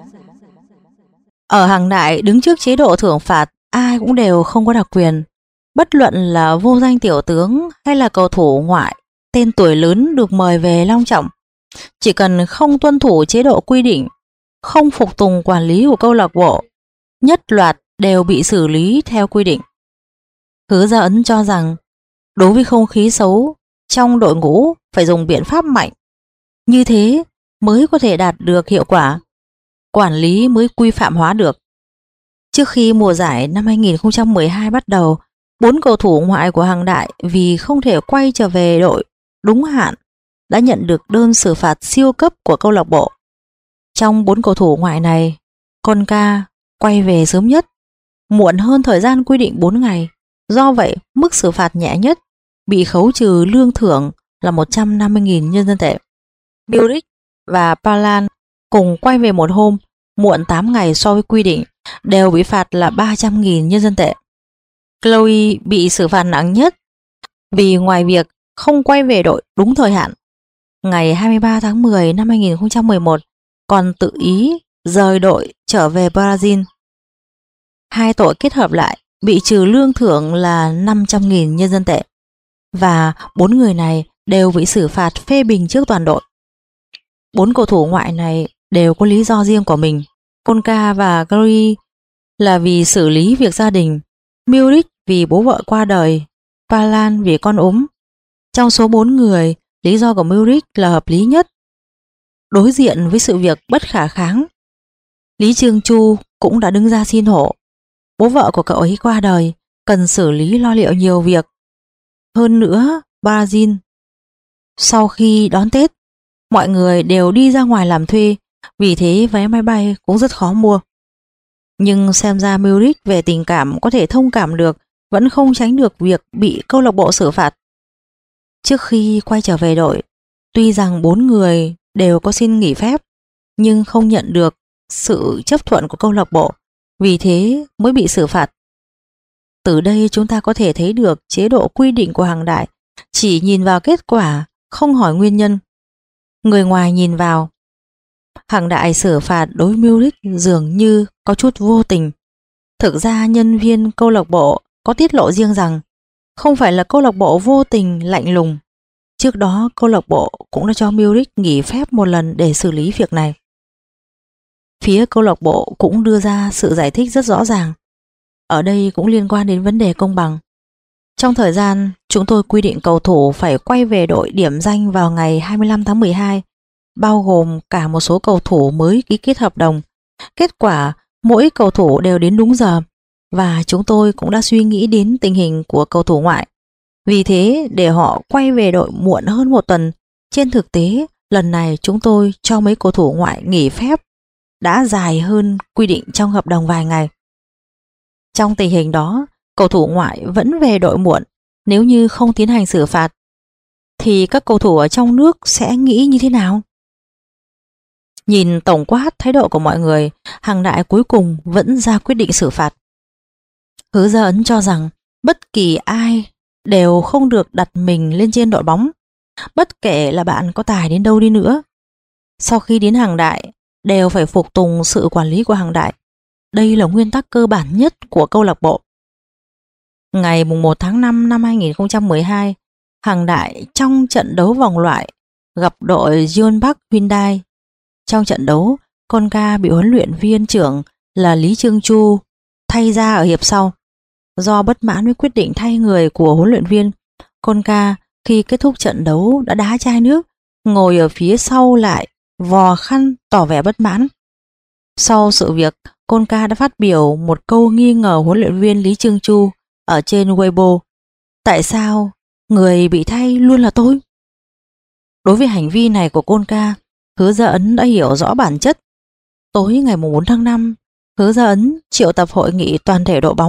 Ở Hàng Đại đứng trước chế độ thưởng phạt, ai cũng đều không có đặc quyền. Bất luận là vô danh tiểu tướng hay là cầu thủ ngoại, tên tuổi lớn được mời về long trọng. Chỉ cần không tuân thủ chế độ quy định, không phục tùng quản lý của câu lạc bộ, nhất loạt đều bị xử lý theo quy định. Hứa Gia Ấn cho rằng đối với không khí xấu trong đội ngũ phải dùng biện pháp mạnh, như thế mới có thể đạt được hiệu quả, quản lý mới quy phạm hóa được. Trước khi mùa giải năm 2012 bắt đầu, 4 cầu thủ ngoại của Hàng Đại vì không thể quay trở về đội đúng hạn đã nhận được đơn xử phạt siêu cấp của câu lạc bộ. Trong 4 cầu thủ ngoại này, Conca quay về sớm nhất, muộn hơn thời gian quy định 4 ngày. Do vậy, mức xử phạt nhẹ nhất bị khấu trừ lương thưởng là 150.000 nhân dân tệ. Bilic và Palan cùng quay về một hôm, muộn 8 ngày so với quy định, đều bị phạt là 300.000 nhân dân tệ. Chloe bị xử phạt nặng nhất vì ngoài việc không quay về đội đúng thời hạn, ngày 23 tháng 10 năm 2011 còn tự ý rời đội trở về Brazil. Hai tội kết hợp lại bị trừ lương thưởng là 500.000 nhân dân tệ, và 4 người này đều bị xử phạt phê bình trước toàn đội. 4 cầu thủ ngoại này đều có lý do riêng của mình. Conca và Chloe là vì xử lý việc gia đình, Milic vì bố vợ qua đời, Palan vì con ốm. Trong số 4 người, lý do của Milic là hợp lý nhất. Đối diện với sự việc bất khả kháng, Lý Trương Chu cũng đã đứng ra xin hộ. Bố vợ của cậu ấy qua đời, cần xử lý lo liệu nhiều việc. Hơn nữa, Brazil sau khi đón Tết, mọi người đều đi ra ngoài làm thuê, vì thế vé máy bay cũng rất khó mua. Nhưng xem ra Milic về tình cảm có thể thông cảm được, vẫn không tránh được việc bị câu lạc bộ xử phạt. Trước khi quay trở về đội, tuy rằng 4 người đều có xin nghỉ phép, nhưng không nhận được sự chấp thuận của câu lạc bộ, vì thế mới bị xử phạt. Từ đây chúng ta có thể thấy được chế độ quy định của Hàng Đại chỉ nhìn vào kết quả, không hỏi nguyên nhân. Người ngoài nhìn vào, Hàng Đại xử phạt đối với Milic dường như có chút vô tình. Thực ra nhân viên câu lạc bộ có tiết lộ riêng rằng không phải là câu lạc bộ vô tình lạnh lùng. Trước đó câu lạc bộ cũng đã cho Milic nghỉ phép một lần để xử lý việc này. Phía câu lạc bộ cũng đưa ra sự giải thích rất rõ ràng. Ở đây cũng liên quan đến vấn đề công bằng. Trong thời gian chúng tôi quy định cầu thủ phải quay về đội điểm danh vào ngày 25 tháng 12, bao gồm cả một số cầu thủ mới ký kết hợp đồng. Kết quả mỗi cầu thủ đều đến đúng giờ, và chúng tôi cũng đã suy nghĩ đến tình hình của cầu thủ ngoại. Vì thế để họ quay về đội muộn hơn một tuần. Trên thực tế, lần này chúng tôi cho mấy cầu thủ ngoại nghỉ phép đã dài hơn quy định trong hợp đồng vài ngày. Trong tình hình đó, cầu thủ ngoại vẫn về đội muộn. Nếu như không tiến hành xử phạt, thì các cầu thủ ở trong nước sẽ nghĩ như thế nào? Nhìn tổng quát thái độ của mọi người, Hàng Đại cuối cùng vẫn ra quyết định xử phạt. Hứa Gia Ấn cho rằng bất kỳ ai đều không được đặt mình lên trên đội bóng, bất kể là bạn có tài đến đâu đi nữa. Sau khi đến Hàng Đại, đều phải phục tùng sự quản lý của Hàng Đại. Đây là nguyên tắc cơ bản nhất của câu lạc bộ. Ngày 1 tháng 5 năm 2012, Hàng Đại trong trận đấu vòng loại gặp đội Jeonbuk Hyundai. Trong trận đấu, Conca bị huấn luyện viên trưởng là Lý Trương Chu thay ra ở hiệp sau. Do bất mãn với quyết định thay người của huấn luyện viên, Conca khi kết thúc trận đấu đã đá chai nước, ngồi ở phía sau lại vò khăn tỏ vẻ bất mãn. Sau sự việc, Conca đã phát biểu một câu nghi ngờ huấn luyện viên Lý Trương Chu ở trên Weibo. Tại sao người bị thay luôn là tôi? Đối với hành vi này của Conca, Hứa Gia Ấn đã hiểu rõ bản chất. Tối ngày 4 tháng 5, Hứa Gia Ấn triệu tập hội nghị toàn thể đội bóng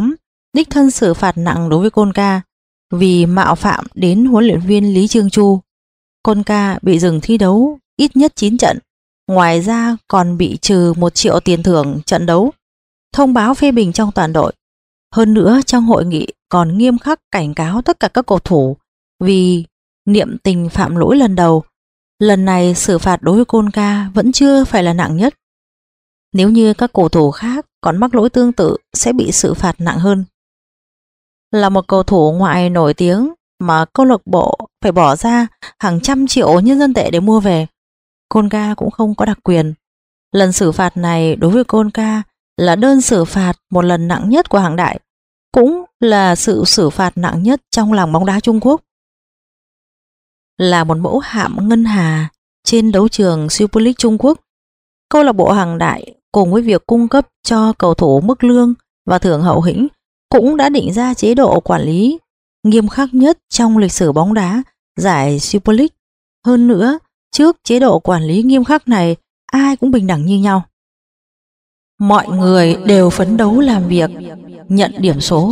đích thân xử phạt nặng đối với Côn Ca vì mạo phạm đến huấn luyện viên Lý Chương Chu. Côn Ca bị dừng thi đấu ít nhất 9 trận, ngoài ra còn bị trừ 1 triệu tiền thưởng trận đấu, thông báo phê bình trong toàn đội. Hơn nữa trong hội nghị còn nghiêm khắc cảnh cáo tất cả các cầu thủ vì niệm tình phạm lỗi lần đầu. Lần này xử phạt đối với Côn Ca vẫn chưa phải là nặng nhất. Nếu như các cầu thủ khác còn mắc lỗi tương tự sẽ bị xử phạt nặng hơn. Là một cầu thủ ngoại nổi tiếng mà câu lạc bộ phải bỏ ra hàng trăm triệu nhân dân tệ để mua về, Côn Ca cũng không có đặc quyền. Lần xử phạt này đối với Côn Ca là đơn xử phạt một lần nặng nhất của Hằng Đại, cũng là sự xử phạt nặng nhất trong làng bóng đá Trung Quốc. Là một mẫu hạm ngân hà trên đấu trường Super League Trung Quốc, câu lạc bộ Hằng Đại cùng với việc cung cấp cho cầu thủ mức lương và thưởng hậu hĩnh cũng đã định ra chế độ quản lý nghiêm khắc nhất trong lịch sử bóng đá giải Super League. Hơn nữa, trước chế độ quản lý nghiêm khắc này, ai cũng bình đẳng như nhau. Mọi người đều phấn đấu làm việc, nhận điểm số.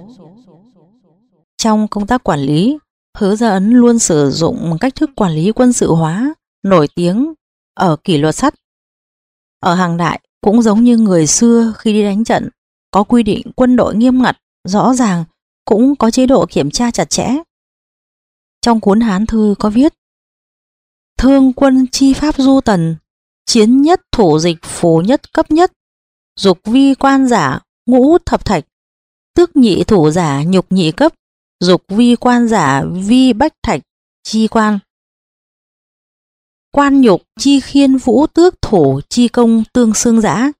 Trong công tác quản lý, Hứa Gia Ấn luôn sử dụng cách thức quản lý quân sự hóa nổi tiếng ở kỷ luật sắt. Ở Hằng Đại cũng giống như người xưa khi đi đánh trận, có quy định quân đội nghiêm ngặt, rõ ràng, cũng có chế độ kiểm tra chặt chẽ. Trong cuốn Hán Thư có viết: Thương quân chi pháp du tần, chiến nhất thủ dịch phù nhất cấp nhất, dục vi quan giả ngũ thập thạch, tước nhị thủ giả nhục nhị cấp, dục vi quan giả vi bách thạch chi quan. Quan nhục chi khiên vũ tước thủ chi công tương xương giã.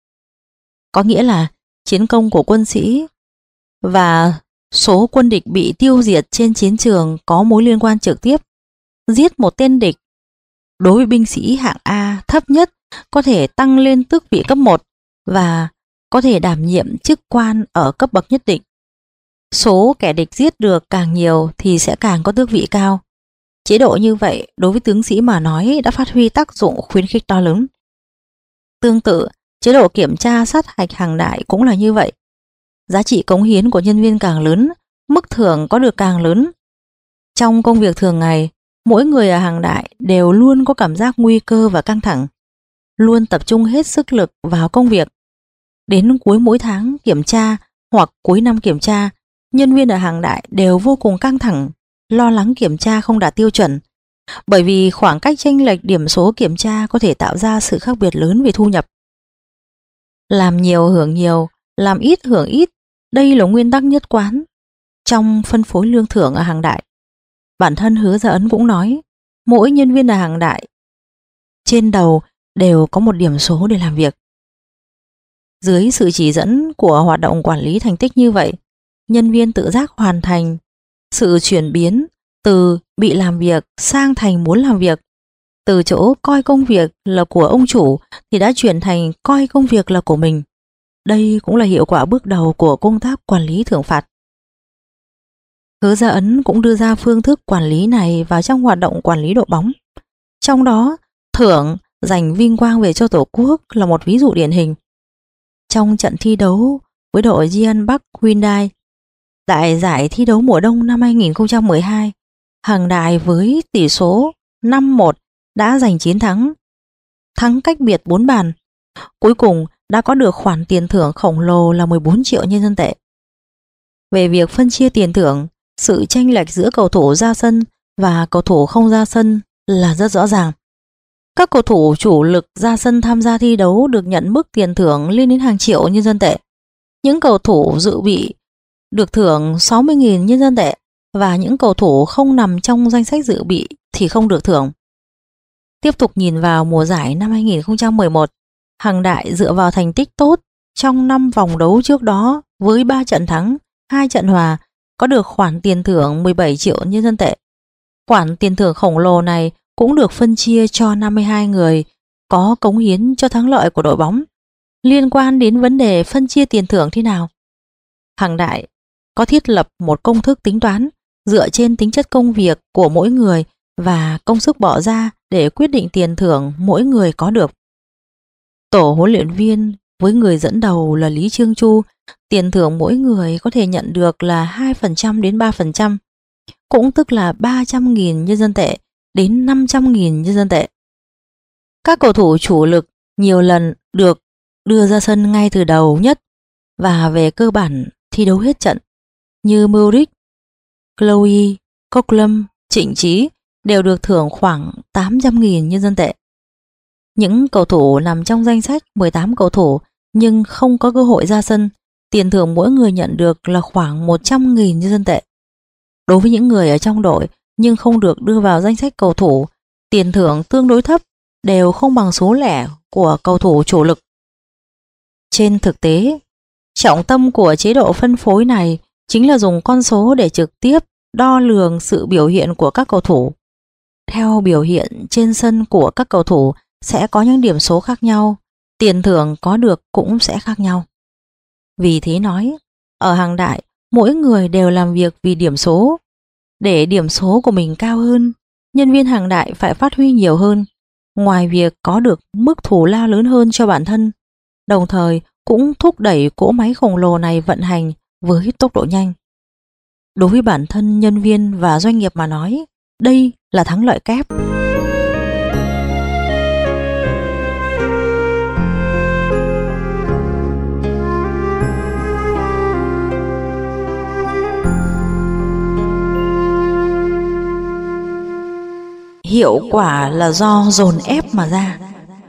Có nghĩa là chiến công của quân sĩ và số quân địch bị tiêu diệt trên chiến trường có mối liên quan trực tiếp. Giết một tên địch đối với binh sĩ hạng A thấp nhất có thể tăng lên tước vị cấp 1 và có thể đảm nhiệm chức quan ở cấp bậc nhất định. Số kẻ địch giết được càng nhiều thì sẽ càng có tước vị cao. Chế độ như vậy đối với tướng sĩ mà nói đã phát huy tác dụng khuyến khích to lớn. Tương tự, chế độ kiểm tra sát hạch Hằng Đại cũng là như vậy. Giá trị cống hiến của nhân viên càng lớn, mức thưởng có được càng lớn. Trong công việc thường ngày, mỗi người ở Hằng Đại đều luôn có cảm giác nguy cơ và căng thẳng, luôn tập trung hết sức lực vào công việc. Đến cuối mỗi tháng kiểm tra hoặc cuối năm kiểm tra, nhân viên ở Hằng Đại đều vô cùng căng thẳng, lo lắng kiểm tra không đạt tiêu chuẩn, bởi vì khoảng cách chênh lệch điểm số kiểm tra có thể tạo ra sự khác biệt lớn về thu nhập. Làm nhiều hưởng nhiều, làm ít hưởng ít, đây là nguyên tắc nhất quán trong phân phối lương thưởng ở Hằng Đại. Bản thân Hứa Gia Ấn cũng nói, mỗi nhân viên ở Hằng Đại trên đầu đều có một điểm số để làm việc. Dưới sự chỉ dẫn của hoạt động quản lý thành tích như vậy, nhân viên tự giác hoàn thành sự chuyển biến từ bị làm việc sang thành muốn làm việc. Từ chỗ coi công việc là của ông chủ thì đã chuyển thành coi công việc là của mình. Đây cũng là hiệu quả bước đầu của công tác quản lý thưởng phạt. Hứa Gia Ấn cũng đưa ra phương thức quản lý này vào trong hoạt động quản lý đội bóng. Trong đó, thưởng giành vinh quang về cho Tổ quốc là một ví dụ điển hình. Trong trận thi đấu với đội Jeonbuk Hyundai tại giải thi đấu mùa đông năm 2012, Hằng Đại với tỷ số 5-1 đã giành chiến thắng, thắng cách biệt 4 bàn. Cuối cùng đã có được khoản tiền thưởng khổng lồ là 14 triệu nhân dân tệ. Về việc phân chia tiền thưởng, sự chênh lệch giữa cầu thủ ra sân và cầu thủ không ra sân là rất rõ ràng. Các cầu thủ chủ lực ra sân tham gia thi đấu được nhận mức tiền thưởng lên đến hàng triệu nhân dân tệ. Những cầu thủ dự bị được thưởng 60.000 nhân dân tệ và những cầu thủ không nằm trong danh sách dự bị thì không được thưởng. Tiếp tục nhìn vào mùa giải năm 2011, Hằng Đại dựa vào thành tích tốt trong 5 vòng đấu trước đó với 3 trận thắng, 2 trận hòa có được khoản tiền thưởng 17 triệu nhân dân tệ. Khoản tiền thưởng khổng lồ này cũng được phân chia cho 52 người có cống hiến cho thắng lợi của đội bóng. Liên quan đến vấn đề phân chia tiền thưởng thế nào, Hằng Đại có thiết lập một công thức tính toán dựa trên tính chất công việc của mỗi người và công sức bỏ ra để quyết định tiền thưởng mỗi người có được. Tổ huấn luyện viên với người dẫn đầu là Lý Chương Chu Tiền thưởng mỗi người có thể nhận được là 2% đến 3%, cũng tức là 300.000 nhân dân tệ đến 500.000 nhân dân tệ. Các cầu thủ chủ lực nhiều lần được đưa ra sân ngay từ đầu nhất và về cơ bản thi đấu hết trận, như Muric, Chloe, Coquelin, Trịnh Trí đều được thưởng khoảng 800.000 nhân dân tệ. Những cầu thủ nằm trong danh sách 18 cầu thủ nhưng không có cơ hội ra sân, tiền thưởng mỗi người nhận được là khoảng 100.000 nhân dân tệ. Đối với những người ở trong đội nhưng không được đưa vào danh sách cầu thủ, tiền thưởng tương đối thấp, đều không bằng số lẻ của cầu thủ chủ lực. Trên thực tế, trọng tâm của chế độ phân phối này chính là dùng con số để trực tiếp đo lường sự biểu hiện của các cầu thủ. Theo biểu hiện trên sân của các cầu thủ sẽ có những điểm số khác nhau, tiền thưởng có được cũng sẽ khác nhau. Vì thế nói, ở Hàng Đại, mỗi người đều làm việc vì điểm số. Để điểm số của mình cao hơn, nhân viên Hàng Đại phải phát huy nhiều hơn, ngoài việc có được mức thù lao lớn hơn cho bản thân, đồng thời cũng thúc đẩy cỗ máy khổng lồ này vận hành với tốc độ nhanh. Đối với bản thân nhân viên và doanh nghiệp mà nói, đây là thắng lợi kép. Hiệu quả là do dồn ép mà ra.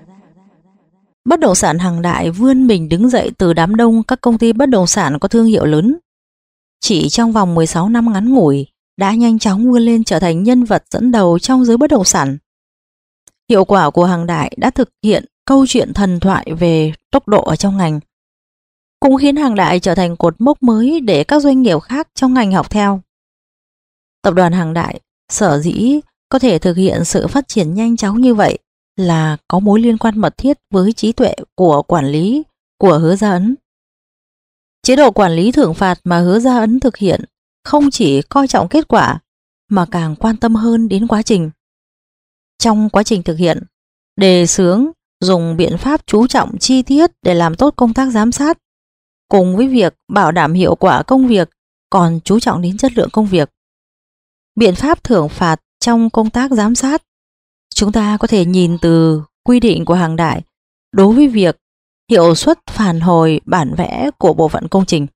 Bất động sản Hàng Đại vươn mình đứng dậy từ đám đông các công ty bất động sản có thương hiệu lớn. Chỉ trong vòng 16 năm ngắn ngủi đã nhanh chóng vươn lên trở thành nhân vật dẫn đầu trong giới bất động sản. Hiệu quả của Hàng Đại đã thực hiện câu chuyện thần thoại về tốc độ ở trong ngành, cũng khiến Hàng Đại trở thành cột mốc mới để các doanh nghiệp khác trong ngành học theo. Tập đoàn Hàng Đại sở dĩ có thể thực hiện sự phát triển nhanh chóng như vậy là có mối liên quan mật thiết với trí tuệ của quản lý của Hứa Gia Ấn. Chế độ quản lý thưởng phạt mà Hứa Gia Ấn thực hiện không chỉ coi trọng kết quả mà càng quan tâm hơn đến quá trình. Trong quá trình thực hiện, đề xướng dùng biện pháp chú trọng chi tiết để làm tốt công tác giám sát, cùng với việc bảo đảm hiệu quả công việc còn chú trọng đến chất lượng công việc. Biện pháp thưởng phạt trong công tác giám sát, chúng ta có thể nhìn từ quy định của Hàng Đại đối với việc hiệu suất phản hồi bản vẽ của bộ phận công trình.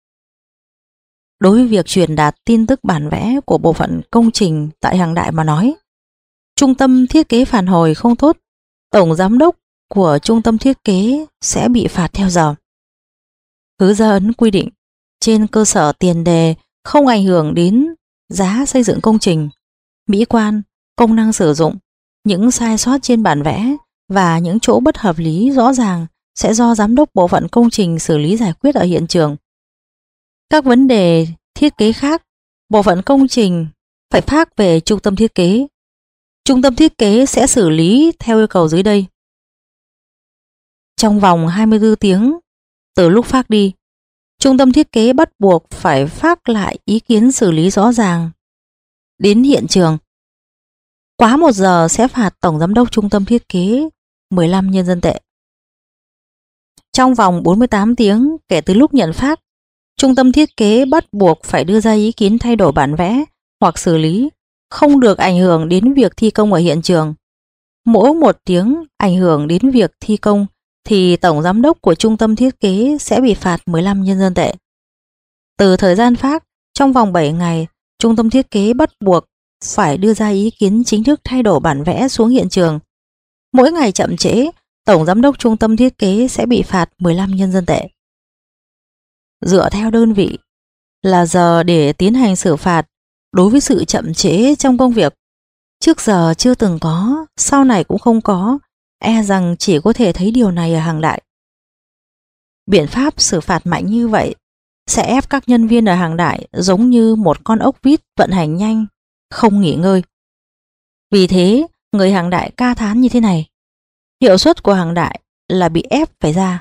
Đối với việc truyền đạt tin tức bản vẽ của bộ phận công trình tại Hàng Đại mà nói, trung tâm thiết kế phản hồi không tốt, tổng giám đốc của trung tâm thiết kế sẽ bị phạt theo giờ. Hứa Gia Ấn quy định trên cơ sở tiền đề không ảnh hưởng đến giá xây dựng công trình, mỹ quan, công năng sử dụng, những sai sót trên bản vẽ và những chỗ bất hợp lý rõ ràng sẽ do giám đốc bộ phận công trình xử lý giải quyết ở hiện trường. Các vấn đề thiết kế khác, bộ phận công trình phải phát về trung tâm thiết kế. Trung tâm thiết kế sẽ xử lý theo yêu cầu dưới đây. Trong vòng 24 tiếng từ lúc phát đi, trung tâm thiết kế bắt buộc phải phát lại ý kiến xử lý rõ ràng đến hiện trường. Quá 1 giờ sẽ phạt tổng giám đốc trung tâm thiết kế 15 nhân dân tệ. Trong vòng 48 tiếng kể từ lúc nhận phát, trung tâm thiết kế bắt buộc phải đưa ra ý kiến thay đổi bản vẽ hoặc xử lý, không được ảnh hưởng đến việc thi công ở hiện trường. Mỗi 1 tiếng ảnh hưởng đến việc thi công thì tổng giám đốc của trung tâm thiết kế sẽ bị phạt 15 nhân dân tệ. Từ thời gian phát, trong vòng 7 ngày, trung tâm thiết kế bắt buộc phải đưa ra ý kiến chính thức thay đổi bản vẽ xuống hiện trường. Mỗi ngày chậm trễ, tổng giám đốc trung tâm thiết kế sẽ bị phạt 15 nhân dân tệ. Dựa theo đơn vị là giờ để tiến hành xử phạt đối với sự chậm trễ trong công việc. Trước giờ chưa từng có, sau này cũng không có, e rằng chỉ có thể thấy điều này ở Hàng Đại. Biện pháp xử phạt mạnh như vậy sẽ ép các nhân viên ở Hàng Đại giống như một con ốc vít vận hành nhanh, không nghỉ ngơi. Vì thế, người Hàng Đại ca thán như thế này: hiệu suất của Hàng Đại là bị ép phải ra.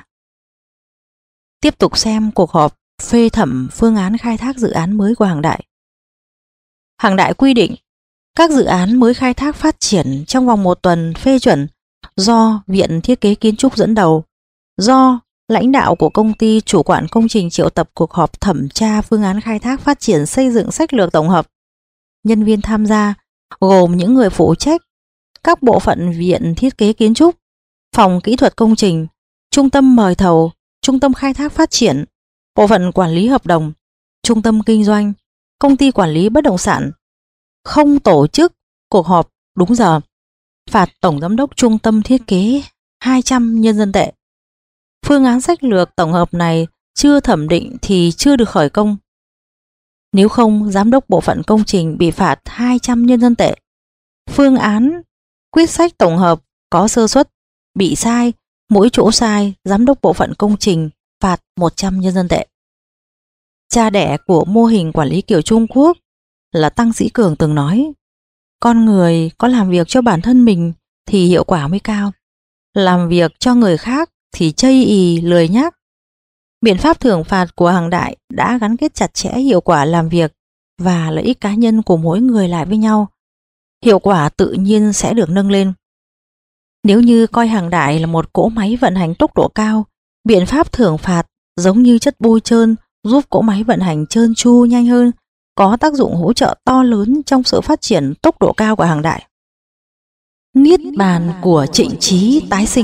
Tiếp tục xem cuộc họp phê thẩm phương án khai thác dự án mới của Hàng Đại. Hàng Đại quy định các dự án mới khai thác phát triển trong vòng 1 tuần phê chuẩn do Viện Thiết kế Kiến trúc dẫn đầu, do lãnh đạo của công ty chủ quản công trình triệu tập cuộc họp thẩm tra phương án khai thác phát triển xây dựng sách lược tổng hợp. Nhân viên tham gia gồm những người phụ trách các bộ phận viện thiết kế kiến trúc, phòng kỹ thuật công trình, trung tâm mời thầu, trung tâm khai thác phát triển, bộ phận quản lý hợp đồng, trung tâm kinh doanh, công ty quản lý bất động sản. Không tổ chức cuộc họp đúng giờ, phạt tổng giám đốc trung tâm thiết kế 200 nhân dân tệ. Phương án sách lược tổng hợp này chưa thẩm định thì chưa được khởi công. Nếu không, giám đốc bộ phận công trình bị phạt 200 nhân dân tệ. Phương án quyết sách tổng hợp có sơ suất, bị sai, mỗi chỗ sai, giám đốc bộ phận công trình phạt 100 nhân dân tệ. Cha đẻ của mô hình quản lý kiểu Trung Quốc là Tăng Sĩ Cường từng nói, con người có làm việc cho bản thân mình thì hiệu quả mới cao, làm việc cho người khác thì chây ì lười nhác. Biện pháp thưởng phạt của Hằng Đại đã gắn kết chặt chẽ hiệu quả làm việc và lợi ích cá nhân của mỗi người lại với nhau. Hiệu quả tự nhiên sẽ được nâng lên. Nếu như coi Hằng Đại là một cỗ máy vận hành tốc độ cao, biện pháp thưởng phạt giống như chất bôi trơn giúp cỗ máy vận hành trơn tru nhanh hơn, có tác dụng hỗ trợ to lớn trong sự phát triển tốc độ cao của Hằng Đại. Niết bàn của Trịnh Trí tái sinh.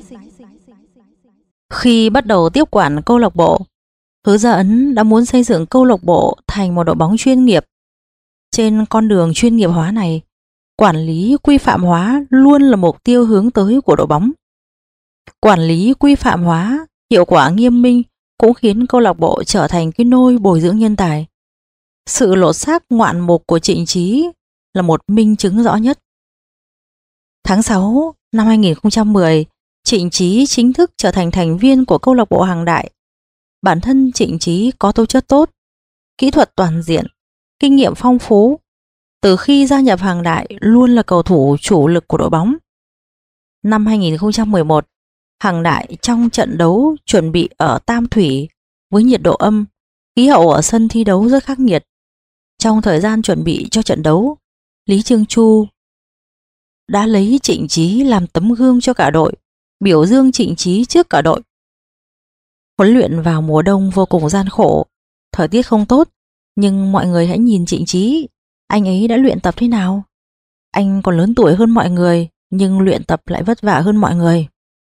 Khi bắt đầu tiếp quản câu lạc bộ, Hứa Gia Ấn đã muốn xây dựng câu lạc bộ thành một đội bóng chuyên nghiệp. Trên con đường chuyên nghiệp hóa này, quản lý quy phạm hóa luôn là mục tiêu hướng tới của đội bóng. Quản lý quy phạm hóa, hiệu quả nghiêm minh cũng khiến câu lạc bộ trở thành cái nôi bồi dưỡng nhân tài. Sự lột xác ngoạn mục của Trịnh Trí là một minh chứng rõ nhất. Tháng 6 năm 2010, Trịnh Trí chính thức trở thành thành viên của câu lạc bộ Hằng Đại. Bản thân Trịnh Trí có tố chất tốt, kỹ thuật toàn diện, kinh nghiệm phong phú. Từ khi gia nhập Hằng Đại luôn là cầu thủ chủ lực của đội bóng. Năm 2011, Hằng Đại trong trận đấu chuẩn bị ở Tam Thủy với nhiệt độ âm, khí hậu ở sân thi đấu rất khắc nghiệt. Trong thời gian chuẩn bị cho trận đấu, Lý Chương Chu đã lấy Trịnh Trí làm tấm gương cho cả đội, biểu dương Trịnh Trí trước cả đội. Huấn luyện vào mùa đông vô cùng gian khổ, thời tiết không tốt, nhưng mọi người hãy nhìn Trịnh Trí, anh ấy đã luyện tập thế nào? Anh còn lớn tuổi hơn mọi người, nhưng luyện tập lại vất vả hơn mọi người.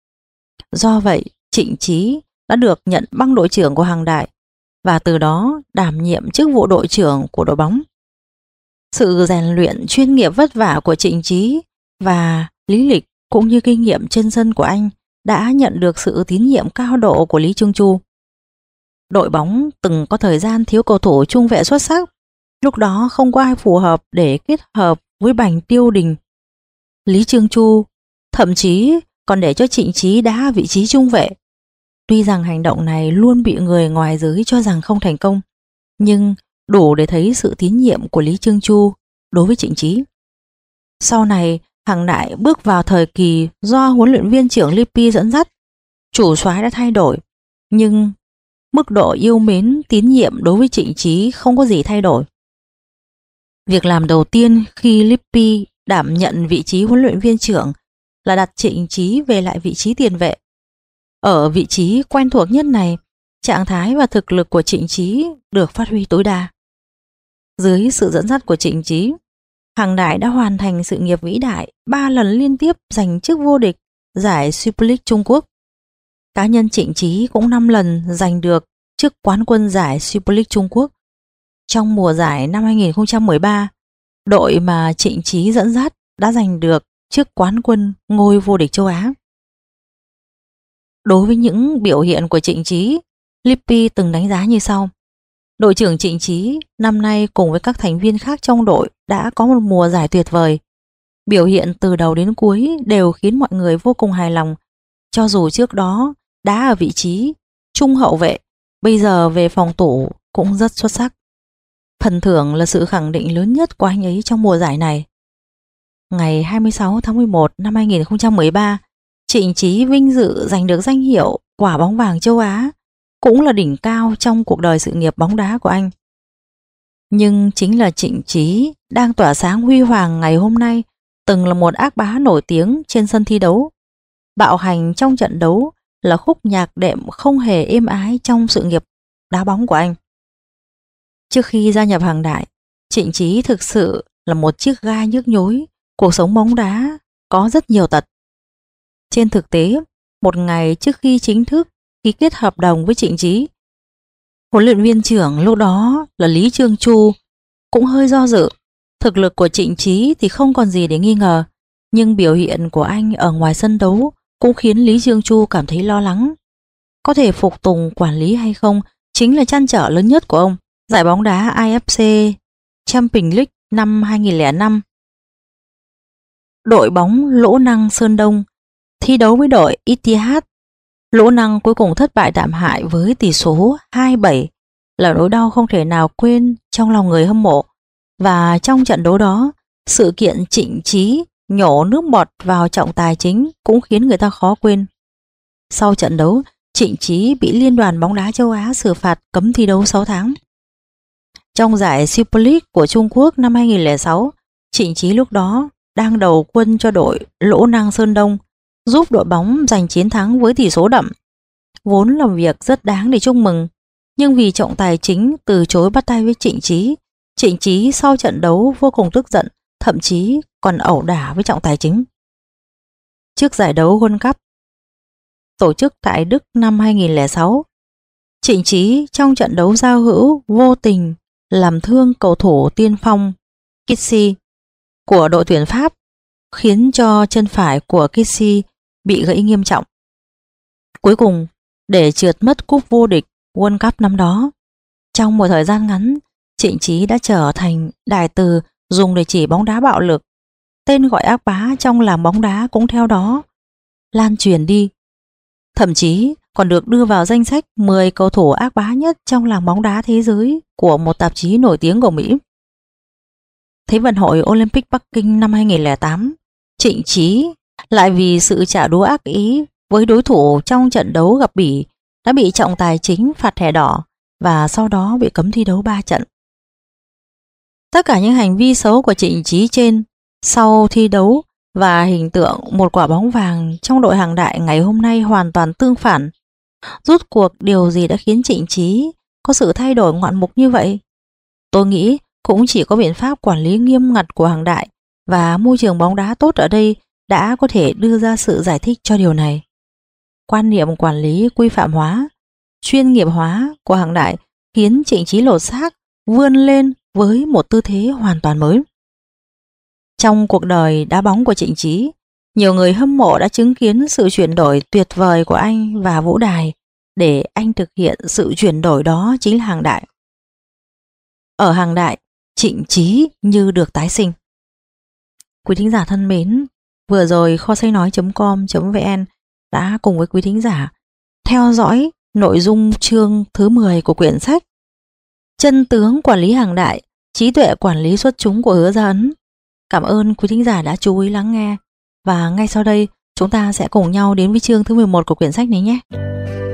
Do vậy, Trịnh Trí đã được nhận băng đội trưởng của Hằng Đại và từ đó đảm nhiệm chức vụ đội trưởng của đội bóng. Sự rèn luyện chuyên nghiệp vất vả của Trịnh Trí và lý lịch cũng như kinh nghiệm trên sân của anh đã nhận được sự tín nhiệm cao độ của Lý Chương Chu. Đội bóng từng có thời gian thiếu cầu thủ trung vệ xuất sắc, lúc đó không có ai phù hợp để kết hợp với Bành Tiêu Đình. Lý Chương Chu thậm chí còn để cho Trịnh Trí đá vị trí trung vệ. Tuy rằng hành động này luôn bị người ngoài giới cho rằng không thành công, nhưng đủ để thấy sự tín nhiệm của Lý Chương Chu đối với Trịnh Trí. Sau này, Hằng Đại bước vào thời kỳ do huấn luyện viên trưởng Lippi dẫn dắt, chủ soái đã thay đổi, nhưng mức độ yêu mến tín nhiệm đối với Trịnh Trí không có gì thay đổi. Việc làm đầu tiên khi Lippi đảm nhận vị trí huấn luyện viên trưởng là đặt Trịnh Trí về lại vị trí tiền vệ. Ở vị trí quen thuộc nhất này, trạng thái và thực lực của Trịnh Trí được phát huy tối đa. Dưới sự dẫn dắt của Trịnh Trí, Hằng Đại đã hoàn thành sự nghiệp vĩ đại 3 lần liên tiếp giành chức vô địch giải Super League Trung Quốc. Cá nhân Trịnh Trí cũng 5 lần giành được chức quán quân giải Super League Trung Quốc. Trong mùa giải năm 2013, đội mà Trịnh Trí dẫn dắt đã giành được chức quán quân ngôi vô địch châu Á. Đối với những biểu hiện của Trịnh Trí, Lippi từng đánh giá như sau. Đội trưởng Trịnh Trí năm nay cùng với các thành viên khác trong đội đã có một mùa giải tuyệt vời. Biểu hiện từ đầu đến cuối đều khiến mọi người vô cùng hài lòng. Cho dù trước đó đá ở vị trí trung hậu vệ, bây giờ về phòng thủ cũng rất xuất sắc. Phần thưởng là sự khẳng định lớn nhất của anh ấy trong mùa giải này. Ngày 26 tháng 11 năm 2013, Trịnh Trí vinh dự giành được danh hiệu quả bóng vàng châu Á, cũng là đỉnh cao trong cuộc đời sự nghiệp bóng đá của anh. Nhưng chính là Trịnh Trí đang tỏa sáng huy hoàng ngày hôm nay từng là một ác bá nổi tiếng trên sân thi đấu. Bạo hành trong trận đấu là khúc nhạc đệm không hề êm ái trong sự nghiệp đá bóng của anh. Trước khi gia nhập Hàng Đại, Trịnh Trí thực sự là một chiếc gai nhức nhối. Cuộc sống bóng đá có rất nhiều tật. Trên thực tế, một ngày trước khi chính thức ký kết hợp đồng với Trịnh Trí, huấn luyện viên trưởng lúc đó là Lý Trương Chu cũng hơi do dự. Thực lực của Trịnh Trí thì không còn gì để nghi ngờ, nhưng biểu hiện của anh ở ngoài sân đấu cũng khiến Lý Trương Chu cảm thấy lo lắng. Có thể phục tùng quản lý hay không chính là trăn trở lớn nhất của ông. Giải bóng đá AFC Champions League năm 2005, đội bóng Lỗ Năng Sơn Đông thi đấu với đội Ittihad. Lỗ Năng cuối cùng thất bại đạm hại với tỷ số 2-7, là nỗi đau không thể nào quên trong lòng người hâm mộ. Và trong trận đấu đó, sự kiện Trịnh Trí nhổ nước bọt vào trọng tài chính cũng khiến người ta khó quên. Sau trận đấu, Trịnh Trí bị Liên đoàn bóng đá châu Á xử phạt cấm thi đấu 6 tháng. Trong giải Super League của Trung Quốc năm 2006, Trịnh Trí lúc đó đang đầu quân cho đội Lỗ Năng Sơn Đông, giúp đội bóng giành chiến thắng với tỷ số đậm. Vốn là việc rất đáng để chúc mừng, nhưng vì trọng tài chính từ chối bắt tay với Trịnh Trí sau trận đấu vô cùng tức giận, thậm chí còn ẩu đả với trọng tài chính. Trước giải đấu World Cup tổ chức tại Đức năm 2006, Trịnh Trí trong trận đấu giao hữu vô tình làm thương cầu thủ tiên phong Kissy của đội tuyển Pháp, khiến cho chân phải của Kissy bị gãy nghiêm trọng. Cuối cùng, để trượt mất cúp vô địch World Cup năm đó, trong một thời gian ngắn, Trịnh Trí đã trở thành đại từ dùng để chỉ bóng đá bạo lực. Tên gọi ác bá trong làng bóng đá cũng theo đó lan truyền đi. Thậm chí còn được đưa vào danh sách 10 cầu thủ ác bá nhất trong làng bóng đá thế giới của một tạp chí nổi tiếng của Mỹ. Thế vận hội Olympic Bắc Kinh năm 2008, Trịnh Trí lại vì sự trả đũa ác ý với đối thủ trong trận đấu gặp Bỉ đã bị trọng tài chính phạt thẻ đỏ và sau đó bị cấm thi đấu 3 trận. Tất cả những hành vi xấu của Trịnh Trí trên sau thi đấu và hình tượng một quả bóng vàng trong đội Hàng Đại ngày hôm nay hoàn toàn tương phản. Rốt cuộc điều gì đã khiến Trịnh Trí có sự thay đổi ngoạn mục như vậy? Tôi nghĩ cũng chỉ có biện pháp quản lý nghiêm ngặt của Hàng Đại và môi trường bóng đá tốt ở đây đã có thể đưa ra sự giải thích cho điều này. Quan niệm quản lý quy phạm hóa, chuyên nghiệp hóa của Hàng Đại khiến Trịnh Trí lột xác vươn lên với một tư thế hoàn toàn mới. Trong cuộc đời đá bóng của Trịnh Trí, nhiều người hâm mộ đã chứng kiến sự chuyển đổi tuyệt vời của anh và vũ đài. Để anh thực hiện sự chuyển đổi đó chính là Hàng Đại. Ở Hàng Đại, Trịnh Trí như được tái sinh. Quý thính giả thân mến, vừa rồi kho sách nói.com.vn đã cùng với quý thính giả theo dõi nội dung chương thứ 10 của quyển sách Chân tướng quản lý Hàng Đại, trí tuệ quản lý xuất chúng của Hứa Gia Ấn. Cảm ơn quý thính giả đã chú ý lắng nghe, và ngay sau đây chúng ta sẽ cùng nhau đến với chương thứ 11 của quyển sách này nhé.